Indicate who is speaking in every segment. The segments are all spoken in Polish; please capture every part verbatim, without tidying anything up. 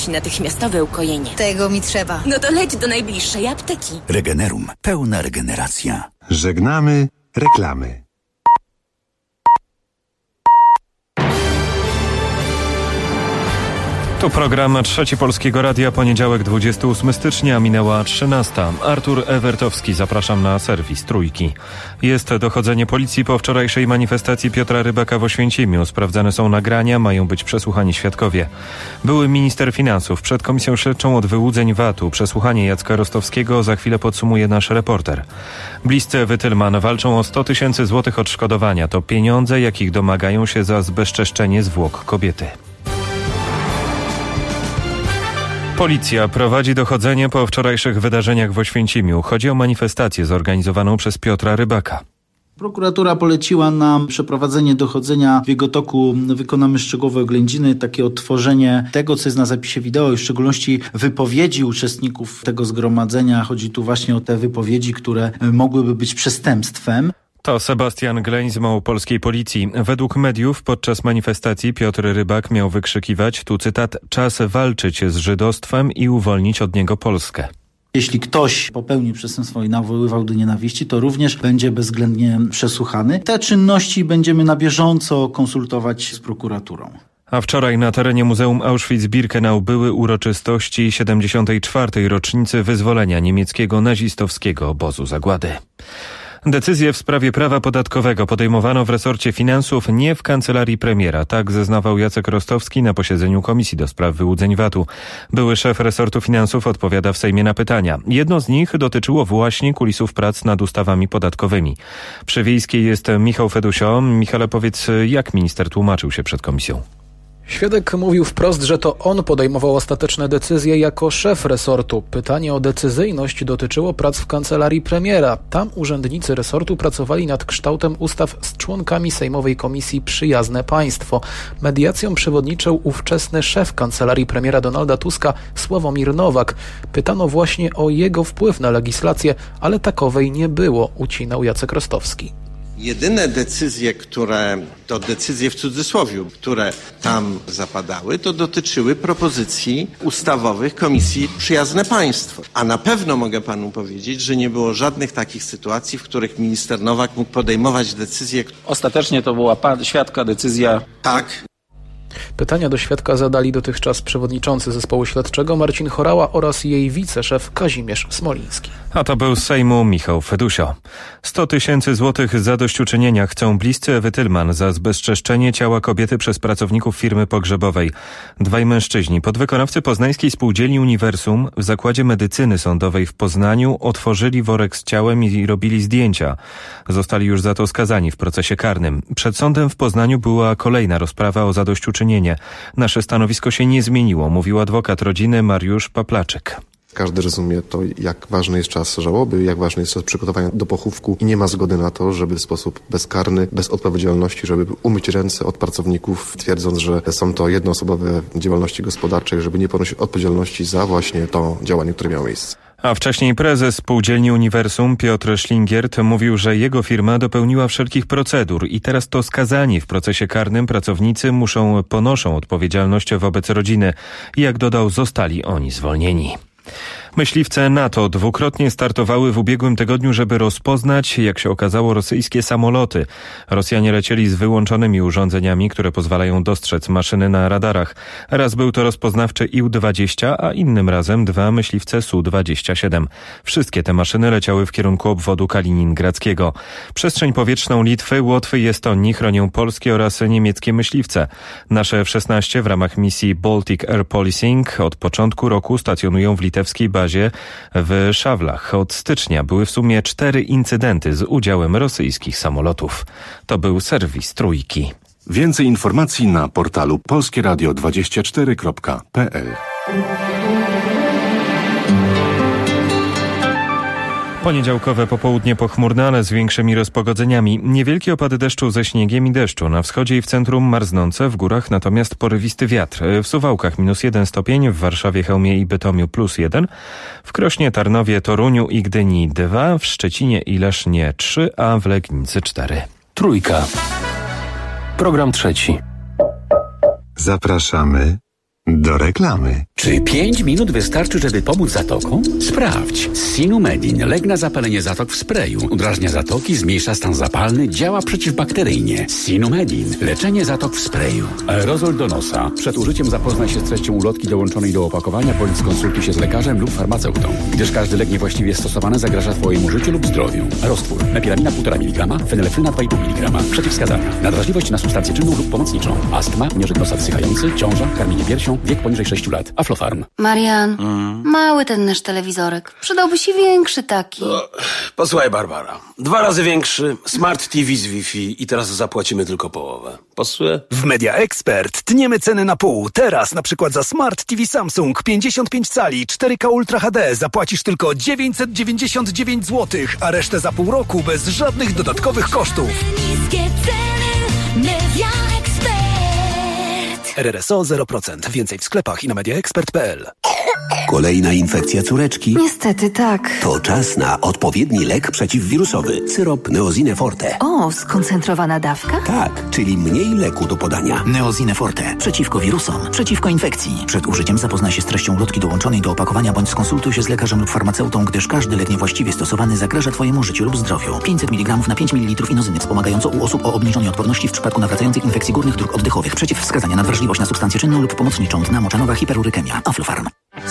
Speaker 1: Natychmiastowe ukojenie.
Speaker 2: Tego mi trzeba.
Speaker 1: No to leć do najbliższej apteki.
Speaker 3: Regenerum. Pełna regeneracja.
Speaker 4: Żegnamy reklamy.
Speaker 5: Tu program Trzeci Polskiego Radia, poniedziałek dwudziestego ósmego stycznia, minęła trzynasta. Artur Ewertowski, zapraszam na serwis Trójki. Jest dochodzenie policji po wczorajszej manifestacji Piotra Rybaka w Oświęcimiu. Sprawdzane są nagrania, mają być przesłuchani świadkowie. Były minister finansów przed Komisją Śledczą od wyłudzeń V A T u. Przesłuchanie Jacka Rostowskiego za chwilę podsumuje nasz reporter. Bliscy Ewy Tylman walczą o sto tysięcy złotych odszkodowania. To pieniądze, jakich domagają się za zbezczeszczenie zwłok kobiety. Policja prowadzi dochodzenie po wczorajszych wydarzeniach w Oświęcimiu. Chodzi o manifestację zorganizowaną przez Piotra Rybaka.
Speaker 6: Prokuratura poleciła nam przeprowadzenie dochodzenia. W jego toku wykonamy szczegółowe oględziny, takie odtworzenie tego, co jest na zapisie wideo i w szczególności wypowiedzi uczestników tego zgromadzenia. Chodzi tu właśnie o te wypowiedzi, które mogłyby być przestępstwem.
Speaker 5: To Sebastian Gleń z małopolskiej policji. Według mediów podczas manifestacji Piotr Rybak miał wykrzykiwać, tu cytat, czas walczyć z żydostwem i uwolnić od niego Polskę.
Speaker 6: Jeśli ktoś popełnił przestępstwo i nawoływał do nienawiści, to również będzie bezwzględnie przesłuchany. Te czynności będziemy na bieżąco konsultować z prokuraturą.
Speaker 5: A wczoraj na terenie Muzeum Auschwitz-Birkenau były uroczystości siedemdziesiątej czwartej rocznicy wyzwolenia niemieckiego nazistowskiego obozu zagłady. Decyzje w sprawie prawa podatkowego podejmowano w resorcie finansów, nie w kancelarii premiera. Tak zeznawał Jacek Rostowski na posiedzeniu Komisji do Spraw Wyłudzeń V A T u. Były szef resortu finansów odpowiada w Sejmie na pytania. Jedno z nich dotyczyło właśnie kulisów prac nad ustawami podatkowymi. Przy Wiejskiej jest Michał Fedusio. Michale, powiedz, jak minister tłumaczył się przed komisją?
Speaker 7: Świadek mówił wprost, że to on podejmował ostateczne decyzje jako szef resortu. Pytanie o decyzyjność dotyczyło prac w kancelarii premiera. Tam urzędnicy resortu pracowali nad kształtem ustaw z członkami Sejmowej Komisji Przyjazne Państwo. Mediacją przewodniczył ówczesny szef kancelarii premiera Donalda Tuska, Sławomir Nowak. Pytano właśnie o jego wpływ na legislację, ale takowej nie było, ucinał Jacek Rostowski.
Speaker 8: Jedyne decyzje, które, to decyzje w cudzysłowie, które tam zapadały, to dotyczyły propozycji ustawowych Komisji Przyjazne Państwo. A na pewno mogę panu powiedzieć, że nie było żadnych takich sytuacji, w których minister Nowak mógł podejmować decyzje.
Speaker 9: Ostatecznie to była pan, świadka decyzja.
Speaker 8: Tak.
Speaker 7: Pytania do świadka zadali dotychczas przewodniczący zespołu śledczego Marcin Horała oraz jej wiceszef Kazimierz Smoliński.
Speaker 5: A to był z Sejmu Michał Fedusio. sto tysięcy złotych zadośćuczynienia chcą bliscy Ewy Tylman za zbezczeszczenie ciała kobiety przez pracowników firmy pogrzebowej. Dwaj mężczyźni, podwykonawcy poznańskiej spółdzielni Uniwersum w Zakładzie Medycyny Sądowej w Poznaniu otworzyli worek z ciałem i robili zdjęcia. Zostali już za to skazani w procesie karnym. Przed sądem w Poznaniu była kolejna rozprawa o zadośćuczynienie. Nasze stanowisko się nie zmieniło, mówił adwokat rodziny Mariusz Paplaczyk.
Speaker 10: Każdy rozumie to, jak ważny jest czas żałoby, jak ważny jest czas przygotowania do pochówku i nie ma zgody na to, żeby w sposób bezkarny, bez odpowiedzialności, żeby umyć ręce od pracowników, twierdząc, że są to jednoosobowe działalności gospodarczej, żeby nie ponosić odpowiedzialności za właśnie to działanie, które miało miejsce.
Speaker 5: A wcześniej prezes spółdzielni Uniwersum Piotr Szlingiert mówił, że jego firma dopełniła wszelkich procedur i teraz to skazani w procesie karnym pracownicy muszą ponoszą odpowiedzialność wobec rodziny. I jak dodał, zostali oni zwolnieni. Myśliwce NATO dwukrotnie startowały w ubiegłym tygodniu, żeby rozpoznać, jak się okazało, rosyjskie samoloty. Rosjanie lecieli z wyłączonymi urządzeniami, które pozwalają dostrzec maszyny na radarach. Raz był to rozpoznawczy I U dwadzieścia, a innym razem dwa myśliwce S U dwadzieścia siedem. Wszystkie te maszyny leciały w kierunku obwodu kaliningradzkiego. Przestrzeń powietrzną Litwy, Łotwy i Estonii chronią polskie oraz niemieckie myśliwce. Nasze F szesnaście w ramach misji Baltic Air Policing od początku roku stacjonują w litewskiej bazie w Szawlach. Od stycznia były w sumie cztery incydenty z udziałem rosyjskich samolotów. To był serwis Trójki.
Speaker 4: Więcej informacji na portalu polskie radio dwadzieścia cztery kropka p l.
Speaker 5: Poniedziałkowe popołudnie pochmurne, ale z większymi rozpogodzeniami. Niewielkie opady deszczu ze śniegiem i deszczu. Na wschodzie i w centrum marznące, w górach natomiast porywisty wiatr. W Suwałkach minus jeden stopień, w Warszawie, Chełmie i Bytomiu plus jeden, w Krośnie, Tarnowie, Toruniu i Gdyni dwa, w Szczecinie i Lesznie trzy, a w Legnicy cztery.
Speaker 11: Trójka. Program trzeci.
Speaker 4: Zapraszamy Do reklamy.
Speaker 2: Czy pięć minut wystarczy, żeby pomóc zatokom? Sprawdź. Sinumedin. Lek na zapalenie zatok w sprayu. Udrażnia zatoki, zmniejsza stan zapalny, działa przeciwbakteryjnie. Sinumedin. Leczenie zatok w sprayu. Aerozol do nosa. Przed użyciem zapoznaj się z treścią ulotki dołączonej do opakowania bądź skonsultuj się z lekarzem lub farmaceutą. Gdyż każdy lek niewłaściwie stosowany zagraża Twojemu życiu lub zdrowiu. Roztwór. Mepilamina półtora miligrama, fenylefryna dwa i pół miligrama. Przeciwwskazania. Nadwrażliwość na substancję czynną lub pomocniczą. Astma, mierzyk nosa wsychający, ciąża, karmienie piersią, wiek poniżej sześciu lat. Aflofarm.
Speaker 11: Marian, mm. mały ten nasz telewizorek. Przydałby się większy taki.
Speaker 12: No, posłuchaj, Barbara. Dwa razy większy, Smart T V z Wi-Fi i teraz zapłacimy tylko połowę. Pasuje?
Speaker 13: W Media Expert tniemy ceny na pół. Teraz na przykład za Smart T V Samsung pięćdziesiąt pięć cali cztery K Ultra H D zapłacisz tylko dziewięćset dziewięćdziesiąt dziewięć złotych, a resztę za pół roku bez żadnych dodatkowych kosztów.
Speaker 14: Niskie ceny, Media Expert.
Speaker 13: R R S O zero procent. Więcej w sklepach i na mediaexpert kropka p l.
Speaker 3: Kolejna infekcja córeczki?
Speaker 11: Niestety tak.
Speaker 3: To czas na odpowiedni lek przeciwwirusowy. Syrop Neosine Forte.
Speaker 11: O, skoncentrowana dawka?
Speaker 3: Tak, czyli mniej leku do podania. Neosine Forte. Przeciwko wirusom, przeciwko infekcji. Przed użyciem zapoznaj się z treścią ulotki dołączonej do opakowania bądź skonsultuj się z lekarzem lub farmaceutą, gdyż każdy lek niewłaściwie stosowany zagraża Twojemu życiu lub zdrowiu. pięćset miligramów na pięć mililitrów inozyny wspomagająco u osób o obniżonej odporności w przypadku nawracających infekcji górnych dróg oddechowych. Przeciwwskazania: nadwrażliwość na substancję czynną lub pomocniczą, tna moczanowa, hiperurykemia. Aflofarm.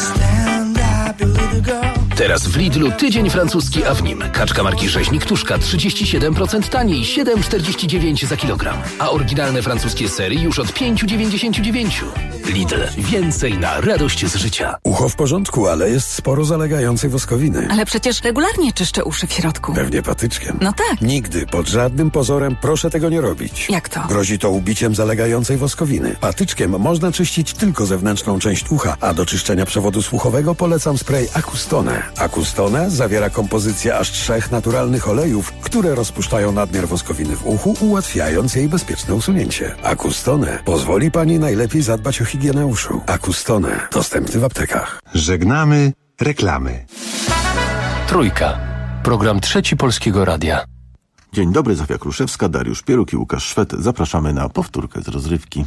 Speaker 15: Teraz w Lidlu tydzień francuski Avnim. Kaczka marki Rzeźnik Tuszka trzydzieści siedem procent taniej, siedem czterdzieści dziewięć za kilogram. A oryginalne francuskie sery już od pięć dziewięćdziesiąt dziewięć. Lidl. Więcej na radość z życia.
Speaker 16: Ucho w porządku, ale jest sporo zalegającej woskowiny.
Speaker 1: Ale przecież regularnie czyszczę uszy w środku.
Speaker 16: Pewnie patyczkiem.
Speaker 1: No tak.
Speaker 16: Nigdy, pod żadnym pozorem proszę tego nie robić.
Speaker 1: Jak to?
Speaker 16: Grozi to ubiciem zalegającej woskowiny. Patyczkiem można czyścić tylko zewnętrzną część ucha, a do czyszczenia przewodu słuchowego polecam spray Acustone. Acustone zawiera kompozycję aż trzech naturalnych olejów, które rozpuszczają nadmiar woskowiny w uchu, ułatwiając jej bezpieczne usunięcie. Acustone pozwoli Pani najlepiej zadbać o higienę uszu. Acustone. Dostępny w aptekach.
Speaker 4: Żegnamy reklamy.
Speaker 15: Trójka. Program Trzeci Polskiego Radia.
Speaker 17: Dzień dobry, Zofia Kruszewska, Dariusz Pieruk i Łukasz Szwed. Zapraszamy na powtórkę z rozrywki.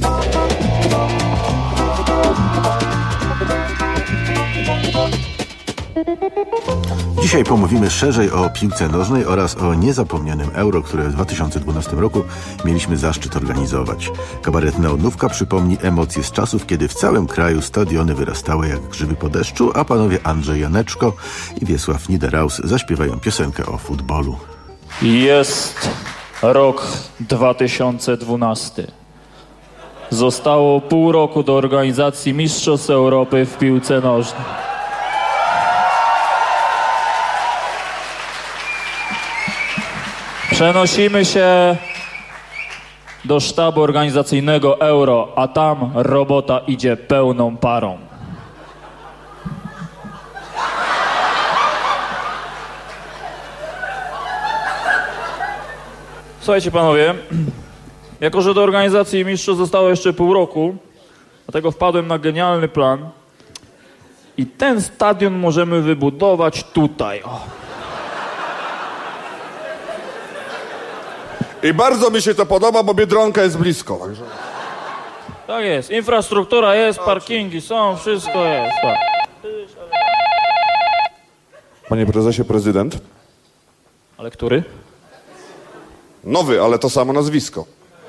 Speaker 17: Dzisiaj pomówimy szerzej o piłce nożnej oraz o niezapomnianym Euro, które w dwa tysiące dwunastym roku mieliśmy zaszczyt organizować. Kabaret Neonówka przypomni emocje z czasów, kiedy w całym kraju stadiony wyrastały jak grzyby po deszczu, a panowie Andrzej Janeczko i Wiesław Niederaus zaśpiewają piosenkę o futbolu.
Speaker 18: Jest rok dwa tysiące dwunasty. Zostało pół roku do organizacji Mistrzostw Europy w piłce nożnej. Przenosimy się do sztabu organizacyjnego Euro, a tam robota idzie pełną parą. Słuchajcie panowie, jako że do organizacji mistrzostw zostało jeszcze pół roku, dlatego wpadłem na genialny plan i ten stadion możemy wybudować tutaj. O.
Speaker 19: I bardzo mi się to podoba, bo Biedronka jest blisko. Także...
Speaker 18: Tak jest, infrastruktura jest, parkingi są, wszystko jest. Tak.
Speaker 19: Panie prezesie, prezydent?
Speaker 18: Ale który?
Speaker 19: Nowy, ale to samo nazwisko.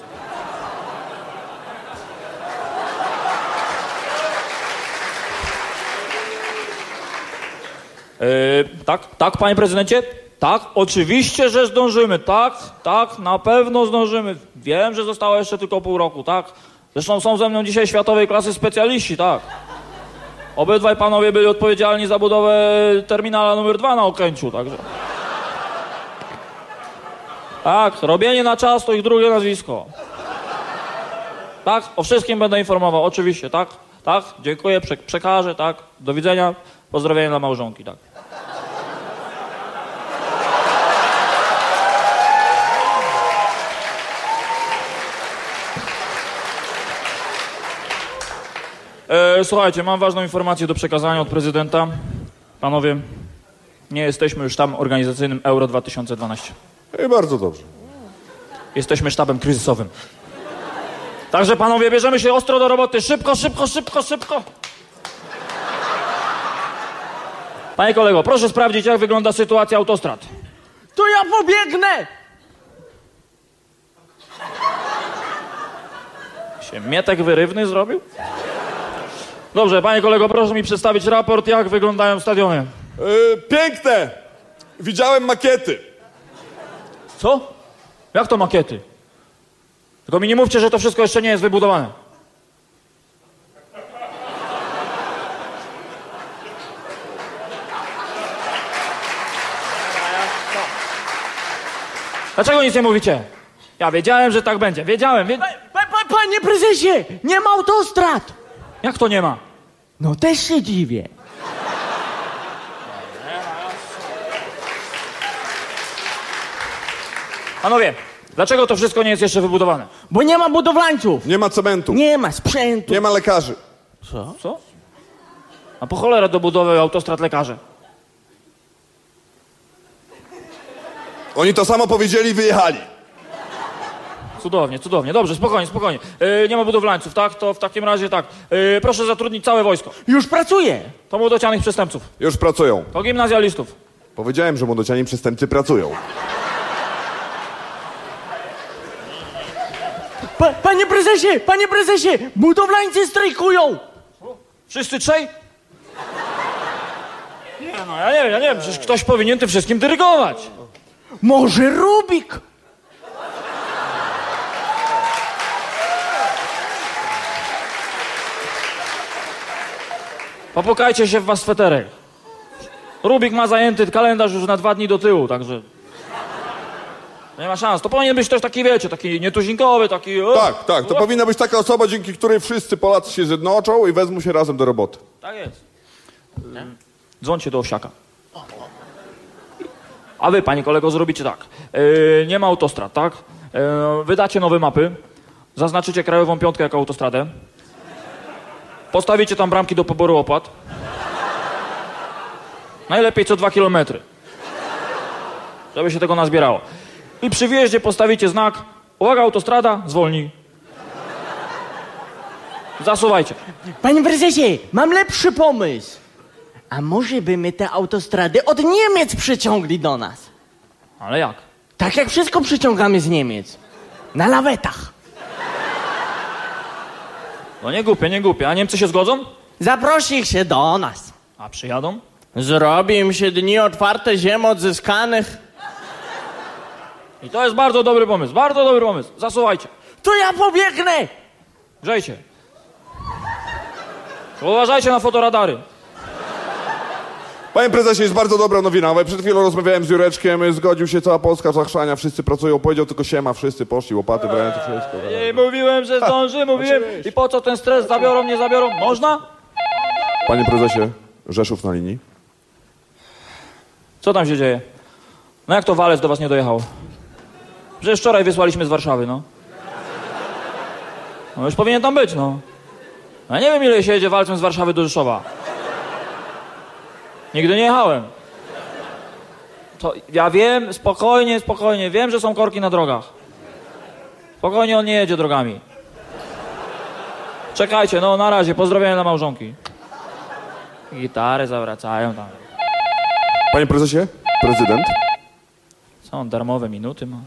Speaker 18: Yy, tak, tak, panie prezydencie? Tak, oczywiście, że zdążymy. Tak, tak, na pewno zdążymy. Wiem, że zostało jeszcze tylko pół roku, tak. Zresztą są ze mną dzisiaj światowej klasy specjaliści, tak. Obydwaj panowie byli odpowiedzialni za budowę terminala numer dwa na Okęciu, także... Tak, robienie na czas to ich drugie nazwisko. Tak, o wszystkim będę informował, oczywiście, tak, tak, dziękuję, prze przekażę, tak, do widzenia, pozdrowienia dla małżonki, tak. E, słuchajcie, mam ważną informację do przekazania od prezydenta. Panowie, nie jesteśmy już sztabem organizacyjnym Euro dwa tysiące dwanaście.
Speaker 19: I bardzo dobrze.
Speaker 18: Jesteśmy sztabem kryzysowym. Także panowie, bierzemy się ostro do roboty. Szybko, szybko, szybko, szybko. Panie kolego, proszę sprawdzić, jak wygląda sytuacja autostrad.
Speaker 20: To ja pobiegnę!
Speaker 18: Się Mietek wyrywny zrobił? Dobrze, panie kolego, proszę mi przedstawić raport, jak wyglądają stadiony.
Speaker 19: Yy, piękne! Widziałem makiety.
Speaker 18: Co? Jak to makiety? Tylko mi nie mówcie, że to wszystko jeszcze nie jest wybudowane. Dlaczego nic nie mówicie? Ja wiedziałem, że tak będzie. Wiedziałem. Wie...
Speaker 20: Pa, pa, pa, panie prezesie, nie ma autostrad.
Speaker 18: Jak to nie ma?
Speaker 20: No też się dziwię.
Speaker 18: Panowie, dlaczego to wszystko nie jest jeszcze wybudowane?
Speaker 20: Bo nie ma budowlańców.
Speaker 19: Nie ma cementu.
Speaker 20: Nie ma sprzętu.
Speaker 19: Nie ma lekarzy.
Speaker 18: Co? Co? A po cholerę do budowy autostrad lekarze.
Speaker 19: Oni to samo powiedzieli i wyjechali.
Speaker 18: Cudownie, cudownie. Dobrze, spokojnie, spokojnie. Yy, nie ma budowlańców, tak? To w takim razie tak. Yy, proszę zatrudnić całe wojsko.
Speaker 20: Już pracuje.
Speaker 18: To młodocianych przestępców.
Speaker 19: Już pracują.
Speaker 18: To gimnazjalistów.
Speaker 19: Powiedziałem, że młodociani przestępcy pracują.
Speaker 20: Pa, panie prezesie, panie prezesie, budowlańcy strajkują.
Speaker 18: Wszyscy trzej? Nie no, ja nie wiem, ja nie wiem. Przecież ktoś powinien tym wszystkim dyrygować.
Speaker 20: Może Rubik?
Speaker 18: Popukajcie się w was sweterek. Rubik ma zajęty kalendarz już na dwa dni do tyłu, także... Nie ma szans. To powinien być też taki, wiecie, taki nietuzinkowy, taki... O,
Speaker 19: Tak, tak. To
Speaker 18: o.
Speaker 19: powinna być taka osoba, dzięki której wszyscy Polacy się zjednoczą i wezmą się razem do roboty.
Speaker 18: Tak jest. Dzwońcie do Owsiaka. A wy, panie kolego, zrobicie tak. Yy, nie ma autostrad, tak? Yy, wydacie nowe mapy, zaznaczycie krajową piątkę jako autostradę, postawicie tam bramki do poboru opłat. Najlepiej co dwa kilometry. Żeby się tego nazbierało. I przy wjeździe postawicie znak: uwaga, autostrada, zwolnij. Zasuwajcie.
Speaker 20: Panie prezesie, mam lepszy pomysł. A może by my te autostrady od Niemiec przyciągli do nas?
Speaker 18: Ale jak?
Speaker 20: Tak jak wszystko przyciągamy z Niemiec. Na lawetach.
Speaker 18: No nie głupie, nie głupie. A Niemcy się zgodzą?
Speaker 20: Zaprosi ich się do nas.
Speaker 18: A przyjadą?
Speaker 20: Zrobi im się dni otwarte ziem odzyskanych.
Speaker 18: I to jest bardzo dobry pomysł, bardzo dobry pomysł. Zasuwajcie.
Speaker 20: To ja pobiegnę!
Speaker 18: Grzejcie. Uważajcie na fotoradary.
Speaker 19: Panie prezesie, jest bardzo dobra nowina, ale przed chwilą rozmawiałem z Jureczkiem, zgodził się cała Polska, Zachrzania, wszyscy pracują, powiedział tylko siema, wszyscy poszli, łopaty, brałem to wszystko.
Speaker 18: I mówiłem, że zdąży, mówiłem. I po co ten stres? Zabiorą, nie zabiorą? Można?
Speaker 19: Panie prezesie, Rzeszów na linii.
Speaker 18: Co tam się dzieje? No jak to walec do was nie dojechał? Przecież wczoraj wysłaliśmy z Warszawy, no. No już powinien tam być, no. Ja nie wiem, ile się jedzie walcem z Warszawy do Rzeszowa. Nigdy nie jechałem. To ja wiem, spokojnie, spokojnie, wiem, że są korki na drogach. Spokojnie, on nie jedzie drogami. Czekajcie, no na razie, pozdrowienia dla małżonki. Gitary zawracają tam.
Speaker 19: Panie prezesie, prezydent.
Speaker 18: Co on, darmowe minuty ma?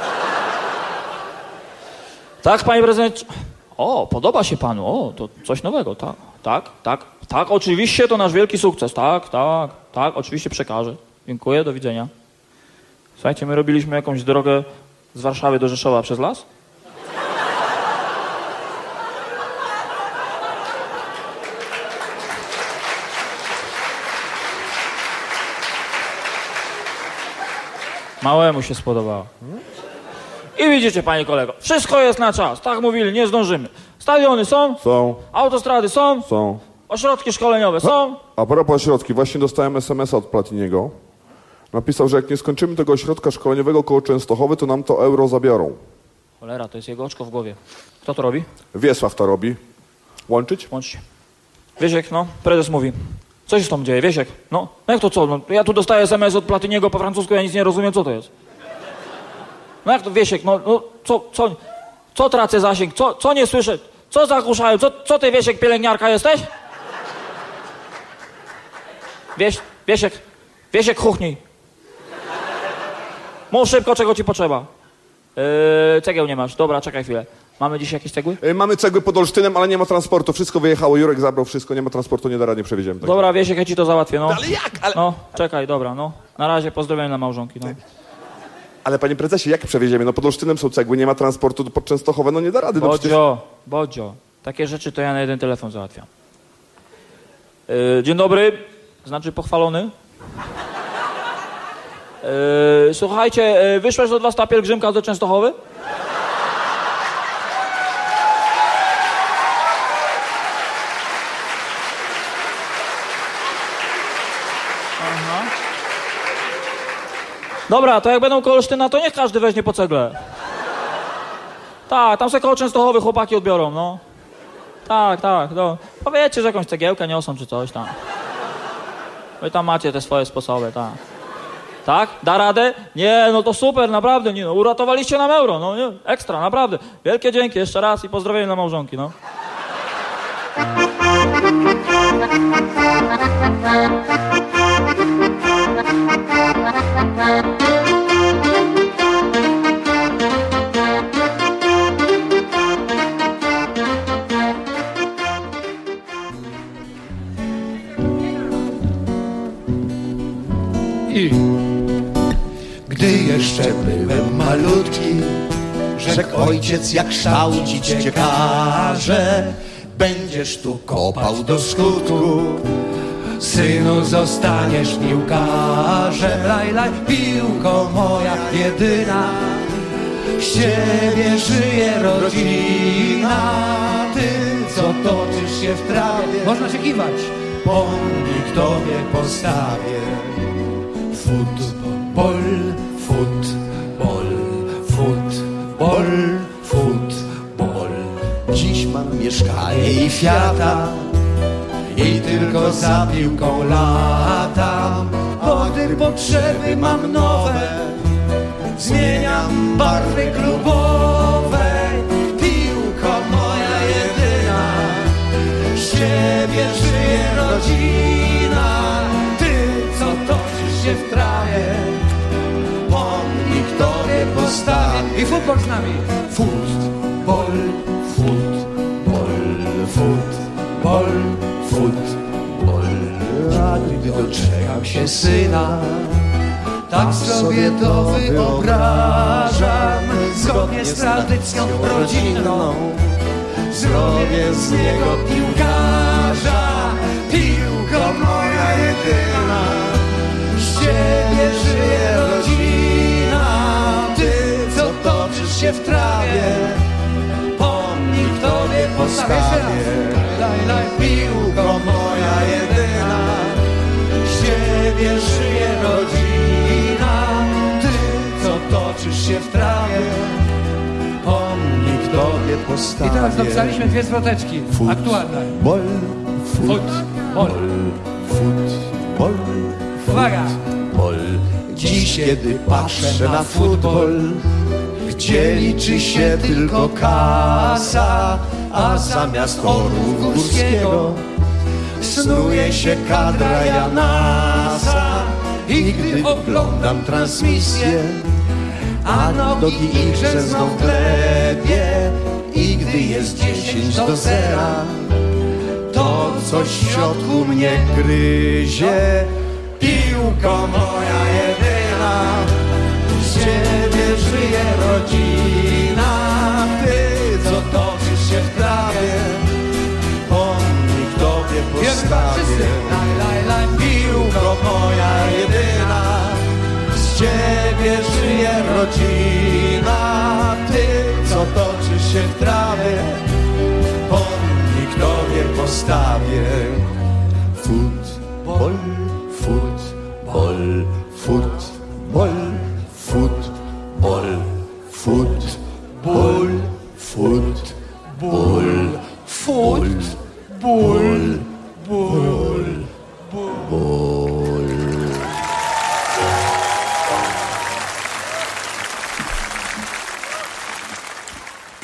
Speaker 18: Tak, panie prezydent. O, podoba się panu, o, to coś nowego, tak, tak, tak, tak, oczywiście to nasz wielki sukces, tak, tak, tak, oczywiście przekażę. Dziękuję, do widzenia. Słuchajcie, my robiliśmy jakąś drogę z Warszawy do Rzeszowa przez las? Małemu się spodobało. I widzicie, panie kolego, wszystko jest na czas. Tak mówili, nie zdążymy. Stadiony są?
Speaker 19: Są.
Speaker 18: Autostrady są?
Speaker 19: Są.
Speaker 18: Ośrodki szkoleniowe są?
Speaker 19: A propos ośrodki, właśnie dostałem es em es a od Platiniego. Napisał, że jak nie skończymy tego ośrodka szkoleniowego koło Częstochowy, to nam to euro zabiorą.
Speaker 18: Cholera, to jest jego oczko w głowie. Kto to robi?
Speaker 19: Wiesław to robi. Łączyć?
Speaker 18: Łączcie. Wiesiek, no, prezes mówi. Co się z tą dzieje, Wiesiek? No, no jak to co? No, ja tu dostaję es em es od Platiniego po francusku, ja nic nie rozumiem, co to jest. No jak to, Wiesiek, no, no co, co, Co tracę zasięg? Co, co nie słyszę? Co zagłuszają? Co, co ty, Wiesiek, pielęgniarka jesteś? Wieś, Wiesiek, Wiesiek, chuchnij. Mów szybko, czego ci potrzeba. Yy, cegieł nie masz. Dobra, czekaj chwilę. Mamy dziś jakieś cegły?
Speaker 19: Yy, mamy cegły pod Olsztynem, ale nie ma transportu. Wszystko wyjechało, Jurek zabrał wszystko, nie ma transportu, nie da rady, nie przewieziemy. Tak.
Speaker 18: Dobra, Wiesiek, ja ci to załatwię, no.
Speaker 19: Ale jak? Ale...
Speaker 18: No, czekaj, dobra, no. Na razie pozdrowienia dla małżonki, no.
Speaker 19: Ale panie prezesie, jak przewieziemy? No pod Olsztynem są cegły, nie ma transportu pod Częstochowe, no nie da rady. No
Speaker 18: Bodzio,
Speaker 19: przecież...
Speaker 18: Bodzio, takie rzeczy to ja na jeden telefon załatwiam. Yy, dzień dobry, znaczy pochwalony. Yy, słuchajcie, yy, wyszłeś od was ta pielgrzymka do Częstochowy? Aha. Dobra, to jak będą koło Olsztyna, to niech każdy weźmie po cegle. Tak, tam se koło Częstochowy chłopaki odbiorą, no. Tak, tak, no. Powiedzcie, że jakąś cegiełkę niosą czy coś tam. Wy tam macie te swoje sposoby, tak. Tak? Da radę? Nie, no to super, naprawdę, nie, no, uratowaliście nam euro, no nie, ekstra, naprawdę. Wielkie dzięki jeszcze raz i pozdrowienia dla małżonki, no.
Speaker 21: I gdy jeszcze byłem malutki, rzekł ojciec, jak kształcić cię każe, będziesz tu kopał do skutku. Synu, zostaniesz piłkarzem, laj, laj, piłko moja jedyna, z ciebie żyje rodzina. Ty, co toczysz się w trawie, można się kiwać, pomnik tobie postawię. Futbol, futbol, futbol, futbol. Dziś mam mieszkanie i fiata i tylko za piłką latam. Bo gdy potrzeby mam nowe, zmieniam barwy klubowe. Piłko moja jedyna, z ciebie żyje rodzina. Ty, co toczysz się w trawie, pomnik tobie postawię. I futbol z nami. Futbol, futbol, futbol, futbol. A gdy doczekam się syna, tak sobie to wyobrażam. Zgodnie z tradycją rodzinną zrobię z niego piłkarza. Piłko moja jedyna, z ciebie żyje rodzina. Ty, co toczysz się w trawie, pomnik tobie postawię. Laj, laj, piłko moja jedyna, z ciebie żyje rodzina. Ty, co toczysz się w trawie, pomnik tobie postawię.
Speaker 22: I teraz dopisaliśmy dwie zwroteczki Fut, aktualne.
Speaker 21: Bol, fut,
Speaker 22: fut, bol,
Speaker 21: fut, bol.
Speaker 22: Uwaga!
Speaker 21: Futbol. Dziś, kiedy patrzę na futbol, gdzie liczy się tylko kasa, a zamiast orłów Górskiego snuje się kadra Janasa. I gdy oglądam transmisję, a nogi ich grzęzną w glebie, i gdy jest dziesięć do zera, to coś w środku mnie gryzie. Piłko moja jedyna, z ciebie żyje rodzina. Ty, co toczysz się w trawie, pomnik tobie postawię. Piłko moja jedyna, z ciebie żyje rodzina. Ty, co toczysz się w trawie, pomnik tobie postawię. Futbol, futbol, futbol, futbol, futbol, futbol, futbol, bol, bol.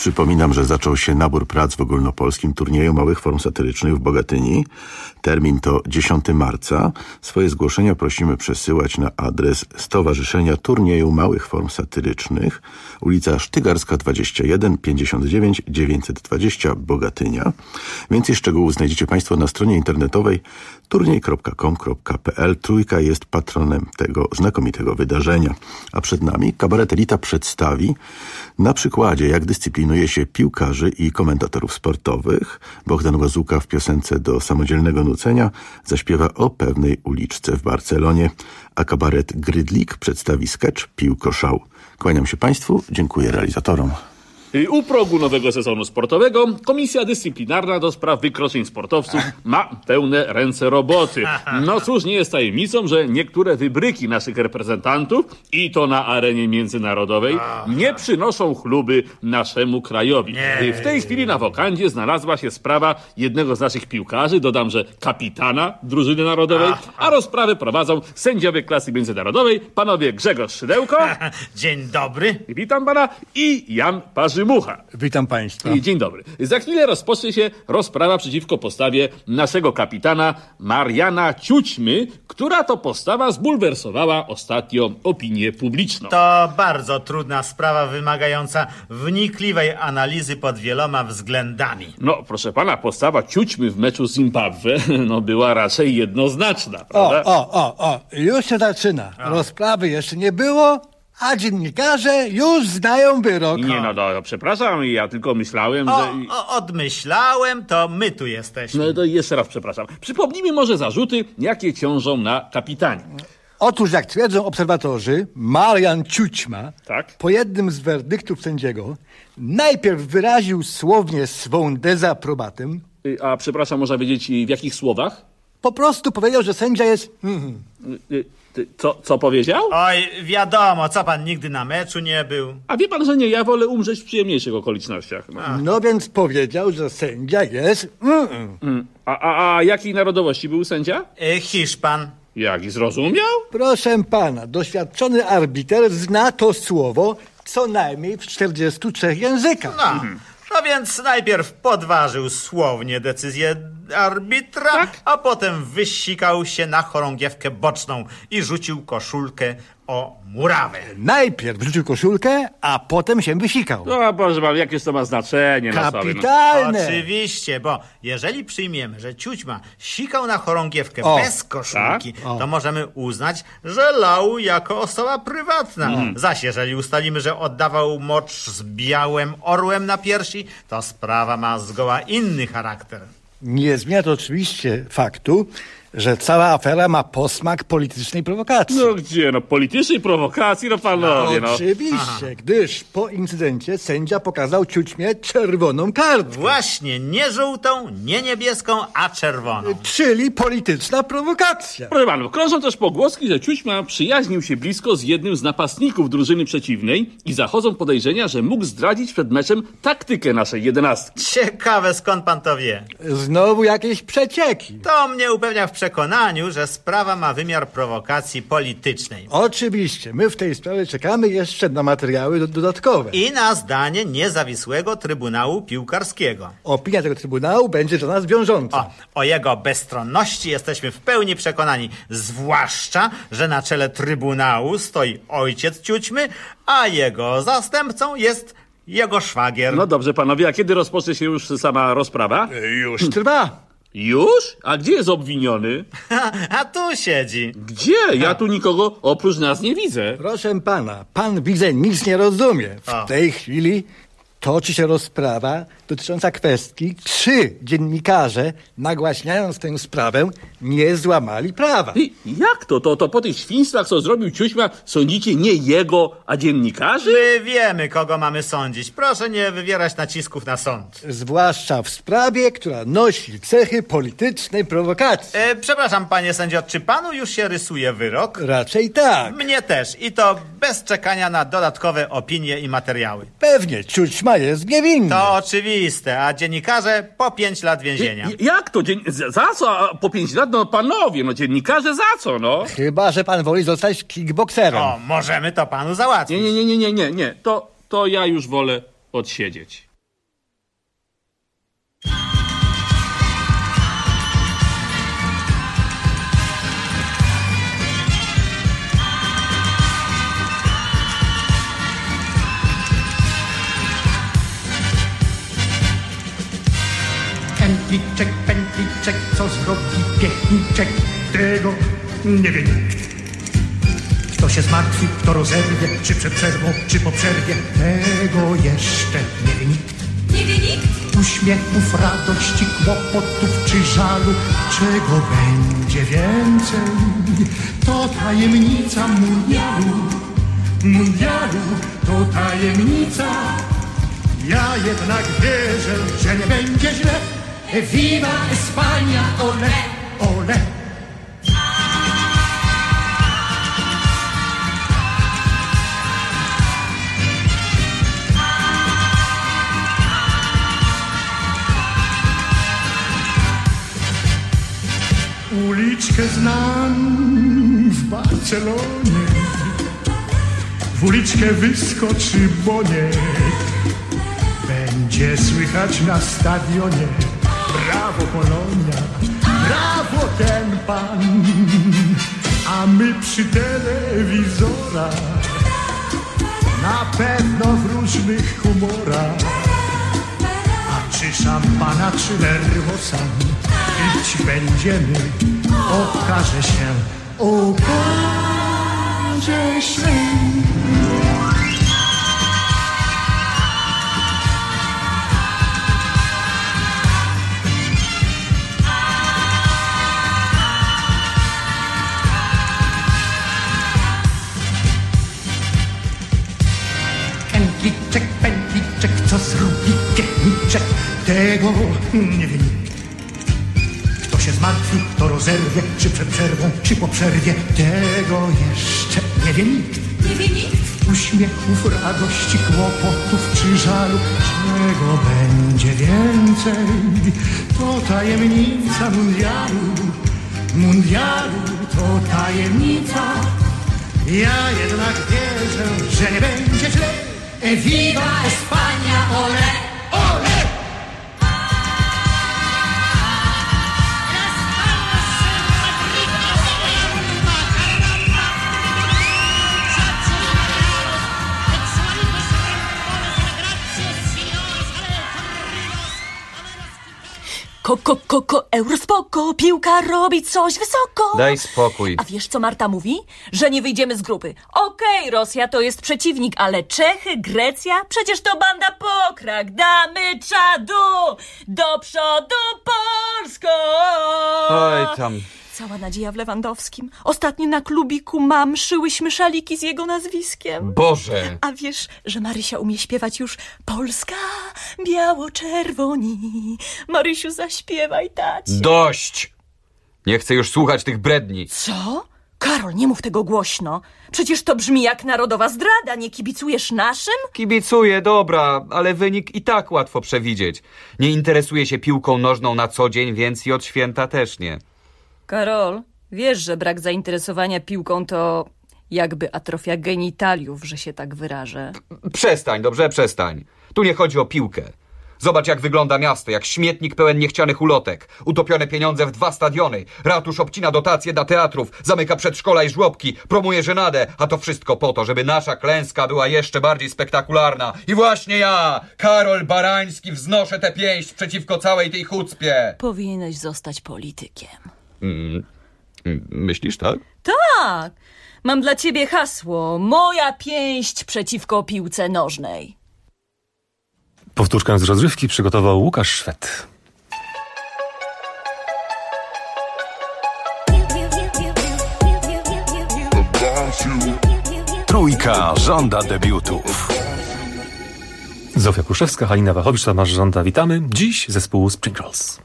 Speaker 17: Przypominam, że zaczął się nabór prac w ogólnopolskim turnieju małych form satyrycznych w Bogatyni. Termin to dziesiątego marca. Swoje zgłoszenia prosimy przesyłać na adres Stowarzyszenia Turnieju Małych Form Satyrycznych, ulica Sztygarska dwadzieścia jeden, pięćdziesiąt dziewięć, dziewięćset dwadzieścia, Bogatynia. Więcej szczegółów znajdziecie Państwo na stronie internetowej turniej kropka com kropka p l. Trójka jest patronem tego znakomitego wydarzenia. A przed nami Kabaret Elita przedstawi na przykładzie, jak dyscyplinuje się piłkarzy i komentatorów sportowych. Bogdan Łazuka w piosence do samodzielnego nucenia zaśpiewa o pewnej uliczce w Barcelonie, a kabaret Grydlik przedstawi sketch Piłkoszał. Kłaniam się Państwu, dziękuję realizatorom.
Speaker 6: U progu nowego sezonu sportowego Komisja Dyscyplinarna do spraw wykroczeń sportowców ma pełne ręce roboty. No cóż, nie jest tajemnicą, że niektóre wybryki naszych reprezentantów, i to na arenie międzynarodowej, nie przynoszą chluby naszemu krajowi. W tej chwili na wokandzie znalazła się sprawa jednego z naszych piłkarzy, dodam, że kapitana drużyny narodowej, a rozprawę prowadzą sędziowie klasy międzynarodowej, panowie Grzegorz Szydełko.
Speaker 9: Dzień dobry.
Speaker 6: Witam pana. I Jan Parzy Mucha.
Speaker 9: Witam Państwa.
Speaker 6: I dzień dobry. Za chwilę rozpocznie się rozprawa przeciwko postawie naszego kapitana Mariana Ciućmy, która to postawa zbulwersowała ostatnio opinię publiczną.
Speaker 9: To bardzo trudna sprawa wymagająca wnikliwej analizy pod wieloma względami.
Speaker 6: No, proszę pana, postawa Ciućmy w meczu z Zimbabwe no, była raczej jednoznaczna, prawda?
Speaker 9: O, o, o, o, już się zaczyna. O. Rozprawy jeszcze nie było, a dziennikarze już znają wyrok.
Speaker 6: Nie, no, no przepraszam, ja tylko myślałem,
Speaker 9: o,
Speaker 6: że...
Speaker 9: O, odmyślałem, to my tu jesteśmy.
Speaker 6: No to jeszcze raz przepraszam. Przypomnijmy może zarzuty, jakie ciążą na kapitanie.
Speaker 9: Otóż, jak twierdzą obserwatorzy, Marian Ciućma
Speaker 6: tak?
Speaker 9: po jednym z werdyktów sędziego najpierw wyraził słownie swą dezaprobatę.
Speaker 6: A przepraszam, można wiedzieć w jakich słowach?
Speaker 9: Po prostu powiedział, że sędzia jest... Mm.
Speaker 6: Co, co powiedział?
Speaker 9: Oj, wiadomo, co pan nigdy na meczu nie był.
Speaker 6: A wie pan, że nie, ja wolę umrzeć w przyjemniejszych okolicznościach. No,
Speaker 9: no więc powiedział, że sędzia jest... Mm.
Speaker 6: Mm. A, a, a jakiej narodowości był sędzia?
Speaker 9: E, Hiszpan.
Speaker 6: Jak, i zrozumiał?
Speaker 9: Proszę pana, doświadczony arbiter zna to słowo co najmniej w czterdziestu trzech językach. No. Mhm. No więc najpierw podważył słownie decyzję arbitra, tak? A potem wysikał się na chorągiewkę boczną i rzucił koszulkę o murawę. Najpierw rzucił koszulkę, a potem się wysikał.
Speaker 6: No, Boże, mam, jakie to ma znaczenie na sobie?
Speaker 9: Kapitalne! No. Oczywiście, bo jeżeli przyjmiemy, że Ciućma sikał na chorągiewkę o, bez koszulki, tak? To możemy uznać, że lał jako osoba prywatna. Mm. Zaś jeżeli ustalimy, że oddawał mocz z białym orłem na piersi, to sprawa ma zgoła inny charakter. Nie zmienia to oczywiście faktu, że cała afera ma posmak politycznej prowokacji.
Speaker 6: No gdzie, no politycznej prowokacji, no panowie, no.
Speaker 9: Oczywiście, Aha. gdyż po incydencie sędzia pokazał Ciućmie czerwoną kartkę. Właśnie, nie żółtą, nie niebieską, a czerwoną. Czyli polityczna prowokacja.
Speaker 6: Proszę panów, krążą też pogłoski, że Ciućma przyjaźnił się blisko z jednym z napastników drużyny przeciwnej i zachodzą podejrzenia, że mógł zdradzić przed meczem taktykę naszej jedenastki.
Speaker 9: Ciekawe, skąd pan to wie? Znowu jakieś przecieki. To mnie upewnia w przekonaniu, że sprawa ma wymiar prowokacji politycznej. Oczywiście, my w tej sprawie czekamy jeszcze na materiały do- dodatkowe. I na zdanie niezawisłego Trybunału Piłkarskiego. Opinia tego Trybunału będzie dla nas wiążąca. O, o jego bezstronności jesteśmy w pełni przekonani, zwłaszcza, że na czele Trybunału stoi ojciec Ciućmy, a jego zastępcą jest jego szwagier.
Speaker 6: No dobrze, panowie, a kiedy rozpocznie się już sama rozprawa?
Speaker 9: Już trwa.
Speaker 6: Już? A gdzie jest obwiniony?
Speaker 9: A tu siedzi.
Speaker 6: Gdzie? Ja tu nikogo oprócz nas nie widzę.
Speaker 9: Proszę pana, pan widzę nic nie rozumie. W o. tej chwili toczy się rozprawa dotycząca kwestii, czy dziennikarze, nagłaśniając tę sprawę, nie złamali prawa.
Speaker 6: I jak to? to? To po tych świństwach, co zrobił Ciućma, sądzicie nie jego, a dziennikarzy?
Speaker 9: My wiemy, kogo mamy sądzić. Proszę nie wywierać nacisków na sąd. Zwłaszcza w sprawie, która nosi cechy politycznej prowokacji. E, przepraszam, panie sędzio, czy panu już się rysuje wyrok? Raczej tak. Mnie też. I to bez czekania na dodatkowe opinie i materiały. Pewnie, Ciućma jest niewinny. To oczywiste, a dziennikarze po pięć lat więzienia.
Speaker 6: I, jak to? Dzien... Za co? A po pięć lat? No panowie, no dziennikarze za co, no?
Speaker 9: Chyba że pan woli zostać kickbokserem. O, możemy to panu załatwić.
Speaker 6: Nie, nie, nie, nie, nie, nie. To, to ja już wolę odsiedzieć.
Speaker 7: piechniczek, tego nie wie nikt. Kto się zmartwi, kto rozerwie, czy przed przerwą, czy po przerwie, tego jeszcze nie wie nikt.
Speaker 14: Nie wie nikt?
Speaker 7: Uśmiechów, radości, kłopotów czy żalu, czego będzie więcej, to tajemnica mundialu. Mundialu to tajemnica. Ja jednak wierzę, że nie będzie źle. Viva España, ole, ole. Uliczkę znam w Barcelonie, w uliczkę wyskoczy Boniek. Będzie słychać na stadionie: brawo Polonia, brawo ten pan. A my przy telewizorach, na pewno w różnych humorach. A czy szampana, czy nerwosa pić będziemy, okaże się, okaże się. Pętliczek, pętliczek, co zrobi piechniczek, tego nie wie nikt. Kto się zmartwi, kto rozerwie, czy przed przerwą, czy po przerwie, tego jeszcze nie wie nikt.
Speaker 14: Nie wie nikt?
Speaker 7: Uśmiechów, radości, kłopotów czy żalu, czego będzie więcej, to tajemnica mundialu. Mundialu to tajemnica. Ja jednak wierzę, że nie będzie źle. Viva España, ole, ole.
Speaker 1: Koko, koko, eurospoko, piłka robi coś wysoko.
Speaker 8: Daj spokój.
Speaker 1: A wiesz, co Marta mówi? Że nie wyjdziemy z grupy. Okej, okay, Rosja to jest przeciwnik, ale Czechy, Grecja? Przecież to banda pokrak. Damy czadu! Do przodu Polsko!
Speaker 8: Oj, tam...
Speaker 1: Cała nadzieja w Lewandowskim. Ostatnio na klubiku mam szyłyśmy szaliki z jego nazwiskiem.
Speaker 8: Boże!
Speaker 1: A wiesz, że Marysia umie śpiewać już Polska, biało-czerwoni. Marysiu, zaśpiewaj tacie.
Speaker 8: Dość! Nie chcę już słuchać tych bredni.
Speaker 1: Co? Karol, nie mów tego głośno. Przecież to brzmi jak narodowa zdrada. Nie kibicujesz naszym?
Speaker 8: Kibicuję, dobra, ale wynik i tak łatwo przewidzieć. Nie interesuję się piłką nożną na co dzień, więc i od święta też nie.
Speaker 1: Karol, wiesz, że brak zainteresowania piłką to jakby atrofia genitaliów, że się tak wyrażę.
Speaker 8: Przestań, dobrze? Przestań. Tu nie chodzi o piłkę. Zobacz, jak wygląda miasto, jak śmietnik pełen niechcianych ulotek. Utopione pieniądze w dwa stadiony. Ratusz obcina dotacje dla teatrów, zamyka przedszkola i żłobki, promuje żenadę, a to wszystko po to, żeby nasza klęska była jeszcze bardziej spektakularna. I właśnie ja, Karol Barański, wznoszę tę pięść przeciwko całej tej chucpie.
Speaker 1: Powinieneś zostać politykiem.
Speaker 8: Mm, myślisz, tak?
Speaker 1: Tak! Mam dla ciebie hasło. Moja pięść przeciwko piłce nożnej.
Speaker 5: Powtórkę z rozrywki przygotował Łukasz Szwed.
Speaker 13: Trójka żąda debiutów.
Speaker 5: Zofia Kuszewska, Halina Wachowicz, Tomasz Żąda. Witamy. Dziś zespół Sprinkles.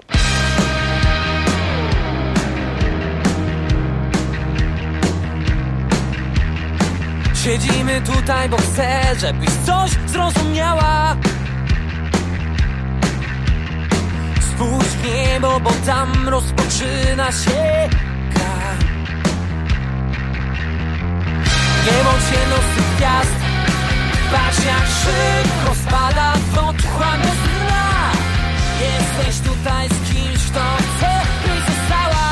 Speaker 23: Siedzimy tutaj, bo chcę, żebyś coś zrozumiała. Spójrz w niebo, bo tam rozpoczyna się gra. Nie bądź jedną z tych gwiazd. Patrz, jak szybko spada w otchłaniu dnia. Jesteś tutaj z kimś, kto chce, byś została.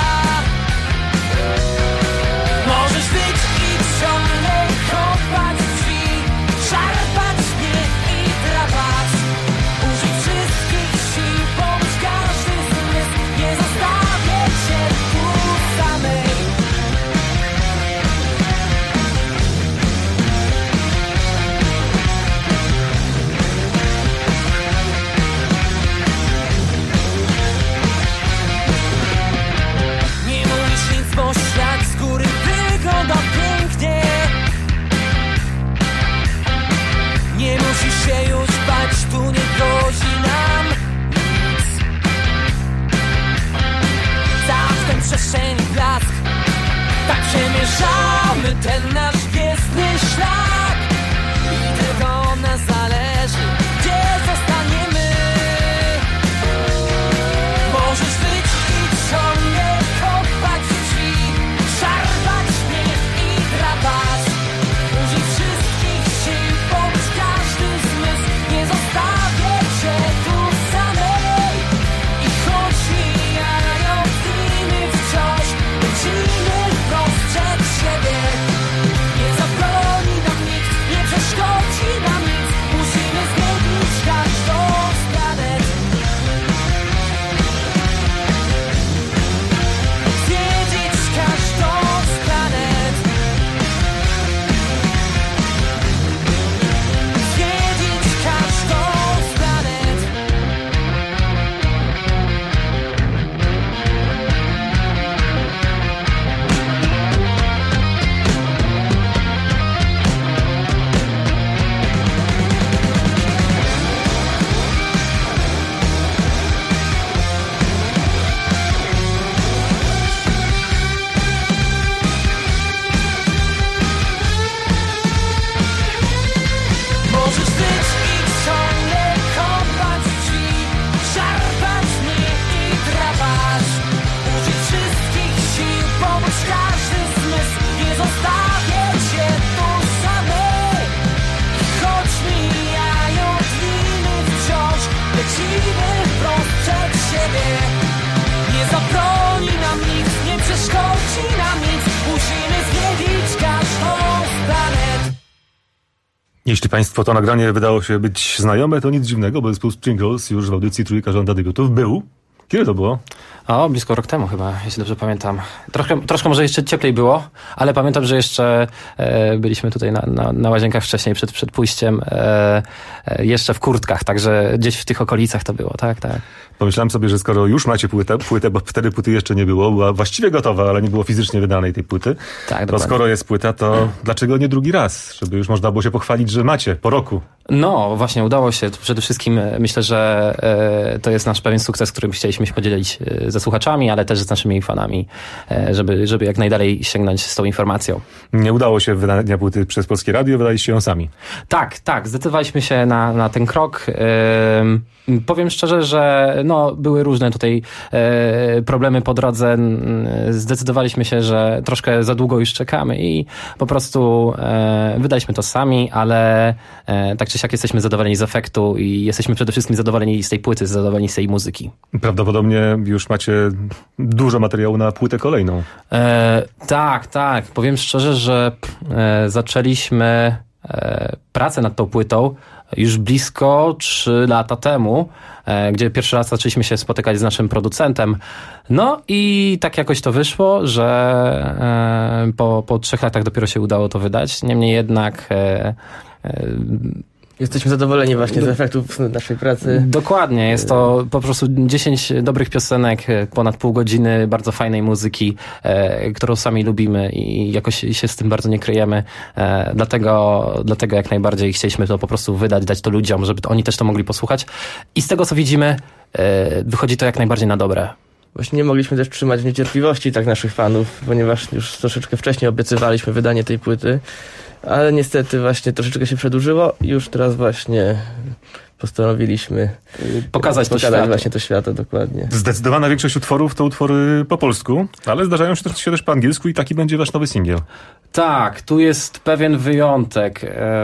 Speaker 23: Możesz być i ciągle kopać drzwi, szarpać mnie i drapać. Użyj wszystkich sił, pomóż każdy zmysł. Nie zostawię cię ten nasz gwiezdny szlak. I tylko od nas zależy, gdzie zostaniemy. Możesz być i ciągle kopać drzwi, szarpać mnie i drapać, użyć wszystkich sił, pomóc każdy zmysł. Nie zostawię cię tu samej. I choć mijają dni, wciąż lecimy wprost przed siebie. Nie zabroni nam nikt, nie przeszkodzi nam nic. Musimy zmienić każdą z planet. Zwiedzić każdą z planet. Zwiedzić każdą z planet. Możesz być i ciągle kopać drzwi, szarpać mnie i drapać, użyć wszystkich sił, pomóc każdy zmysł. Nie zostawię cię tu samej. I choć mijają dni, my wciąż lecimy wprost przed siebie. Nie zabroni nam nic, nie przeszkodzi nam nic. Musimy zwiedzić każdą z planet.
Speaker 2: Jeśli Państwu to nagranie wydało się być znajome, to nic dziwnego, bo zespół Springles już w audycji Trójka Żąda Debiutów był. Kiedy to było?
Speaker 10: O, blisko rok temu chyba, jeśli dobrze pamiętam. Troszkę, troszkę może jeszcze cieplej było, ale pamiętam, że jeszcze e, byliśmy tutaj na, na, na Łazienkach wcześniej, przed, przed pójściem, e, e, jeszcze w kurtkach, także gdzieś w tych okolicach to było, tak, tak.
Speaker 2: Pomyślałem sobie, że skoro już macie płytę, płytę, bo wtedy płyty jeszcze nie było, była właściwie gotowa, ale nie było fizycznie wydanej tej płyty,
Speaker 10: tak,
Speaker 2: to
Speaker 10: dokładnie.
Speaker 2: skoro jest płyta, to hmm. dlaczego nie drugi raz? Żeby już można było się pochwalić, że macie po roku.
Speaker 10: No, właśnie udało się. Przede wszystkim myślę, że e, to jest nasz pewien sukces, którym chcieliśmy się podzielić e, ze słuchaczami, ale też z naszymi fanami, e, żeby, żeby jak najdalej sięgnąć z tą informacją.
Speaker 2: Nie udało się wydania płyty przez Polskie Radio, wydaliście ją sami.
Speaker 10: Tak, tak. Zdecydowaliśmy się na, na ten krok. E, powiem szczerze, że no, były różne tutaj e, problemy po drodze. Zdecydowaliśmy się, że troszkę za długo już czekamy i po prostu e, wydaliśmy to sami, ale e, tak czy siak jesteśmy zadowoleni z efektu i jesteśmy przede wszystkim zadowoleni z tej płyty, zadowoleni z tej muzyki.
Speaker 2: Prawdopodobnie już macie dużo materiału na płytę kolejną.
Speaker 10: E, tak, tak. Powiem szczerze, że e, zaczęliśmy e, pracę nad tą płytą już blisko trzy lata temu, e, gdzie pierwszy raz zaczęliśmy się spotykać z naszym producentem. No i tak jakoś to wyszło, że e, po, po trzech latach dopiero się udało to wydać. Niemniej jednak e, e,
Speaker 12: jesteśmy zadowoleni właśnie z efektów naszej pracy.
Speaker 10: Dokładnie, jest to po prostu dziesięć dobrych piosenek, ponad pół godziny bardzo fajnej muzyki, e, którą sami lubimy i jakoś się z tym bardzo nie kryjemy. E, dlatego, dlatego jak najbardziej chcieliśmy to po prostu wydać, dać to ludziom, żeby to oni też to mogli posłuchać. I z tego co widzimy, e, wychodzi to jak najbardziej na dobre.
Speaker 12: Właśnie nie mogliśmy też trzymać w niecierpliwości tak naszych fanów, ponieważ już troszeczkę wcześniej obiecywaliśmy wydanie tej płyty. Ale niestety właśnie troszeczkę się przedłużyło i już teraz właśnie postanowiliśmy
Speaker 10: pokazać,
Speaker 12: pokazać
Speaker 10: to światu.
Speaker 12: właśnie to świata, dokładnie.
Speaker 2: Zdecydowana większość utworów to utwory po polsku, ale zdarzają się też, się też po angielsku i taki będzie wasz nowy singiel.
Speaker 10: Tak, tu jest pewien wyjątek.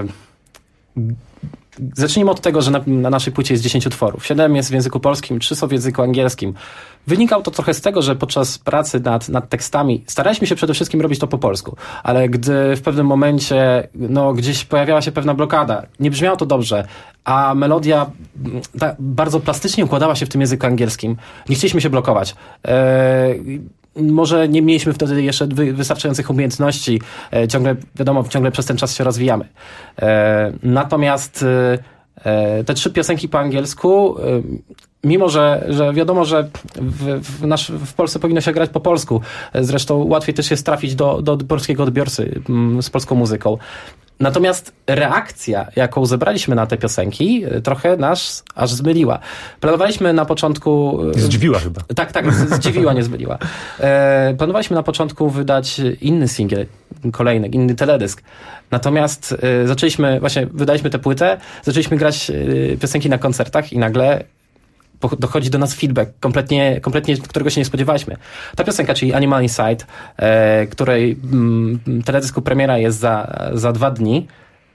Speaker 10: Zacznijmy od tego, że na, na naszej płycie jest dziesięć utworów. siedem jest w języku polskim, trzy są w języku angielskim. Wynikało to trochę z tego, że podczas pracy nad, nad tekstami staraliśmy się przede wszystkim robić to po polsku, ale gdy w pewnym momencie no, gdzieś pojawiała się pewna blokada, nie brzmiało to dobrze, a melodia ta, bardzo plastycznie układała się w tym języku angielskim, nie chcieliśmy się blokować. Eee, Może nie mieliśmy wtedy jeszcze wy, wystarczających umiejętności. E, ciągle, wiadomo, ciągle przez ten czas się rozwijamy. E, natomiast e, te trzy piosenki po angielsku, e, mimo że, że wiadomo, że w, w, nasz, w Polsce powinno się grać po polsku, zresztą łatwiej też jest trafić do, do polskiego odbiorcy m, z polską muzyką, Natomiast reakcja, jaką zebraliśmy na te piosenki, trochę nas aż zmyliła. Planowaliśmy na początku...
Speaker 2: Zdziwiła chyba.
Speaker 10: Tak, tak, zdziwiła, nie zmyliła. E, planowaliśmy na początku wydać inny singiel, kolejny, inny teledysk. Natomiast e, zaczęliśmy, właśnie wydaliśmy tę płytę, zaczęliśmy grać e, piosenki na koncertach i nagle dochodzi do nas feedback, kompletnie, kompletnie którego się nie spodziewaliśmy. Ta piosenka, czyli Animal Inside, e, której m, teledysku premiera jest za, za dwa dni,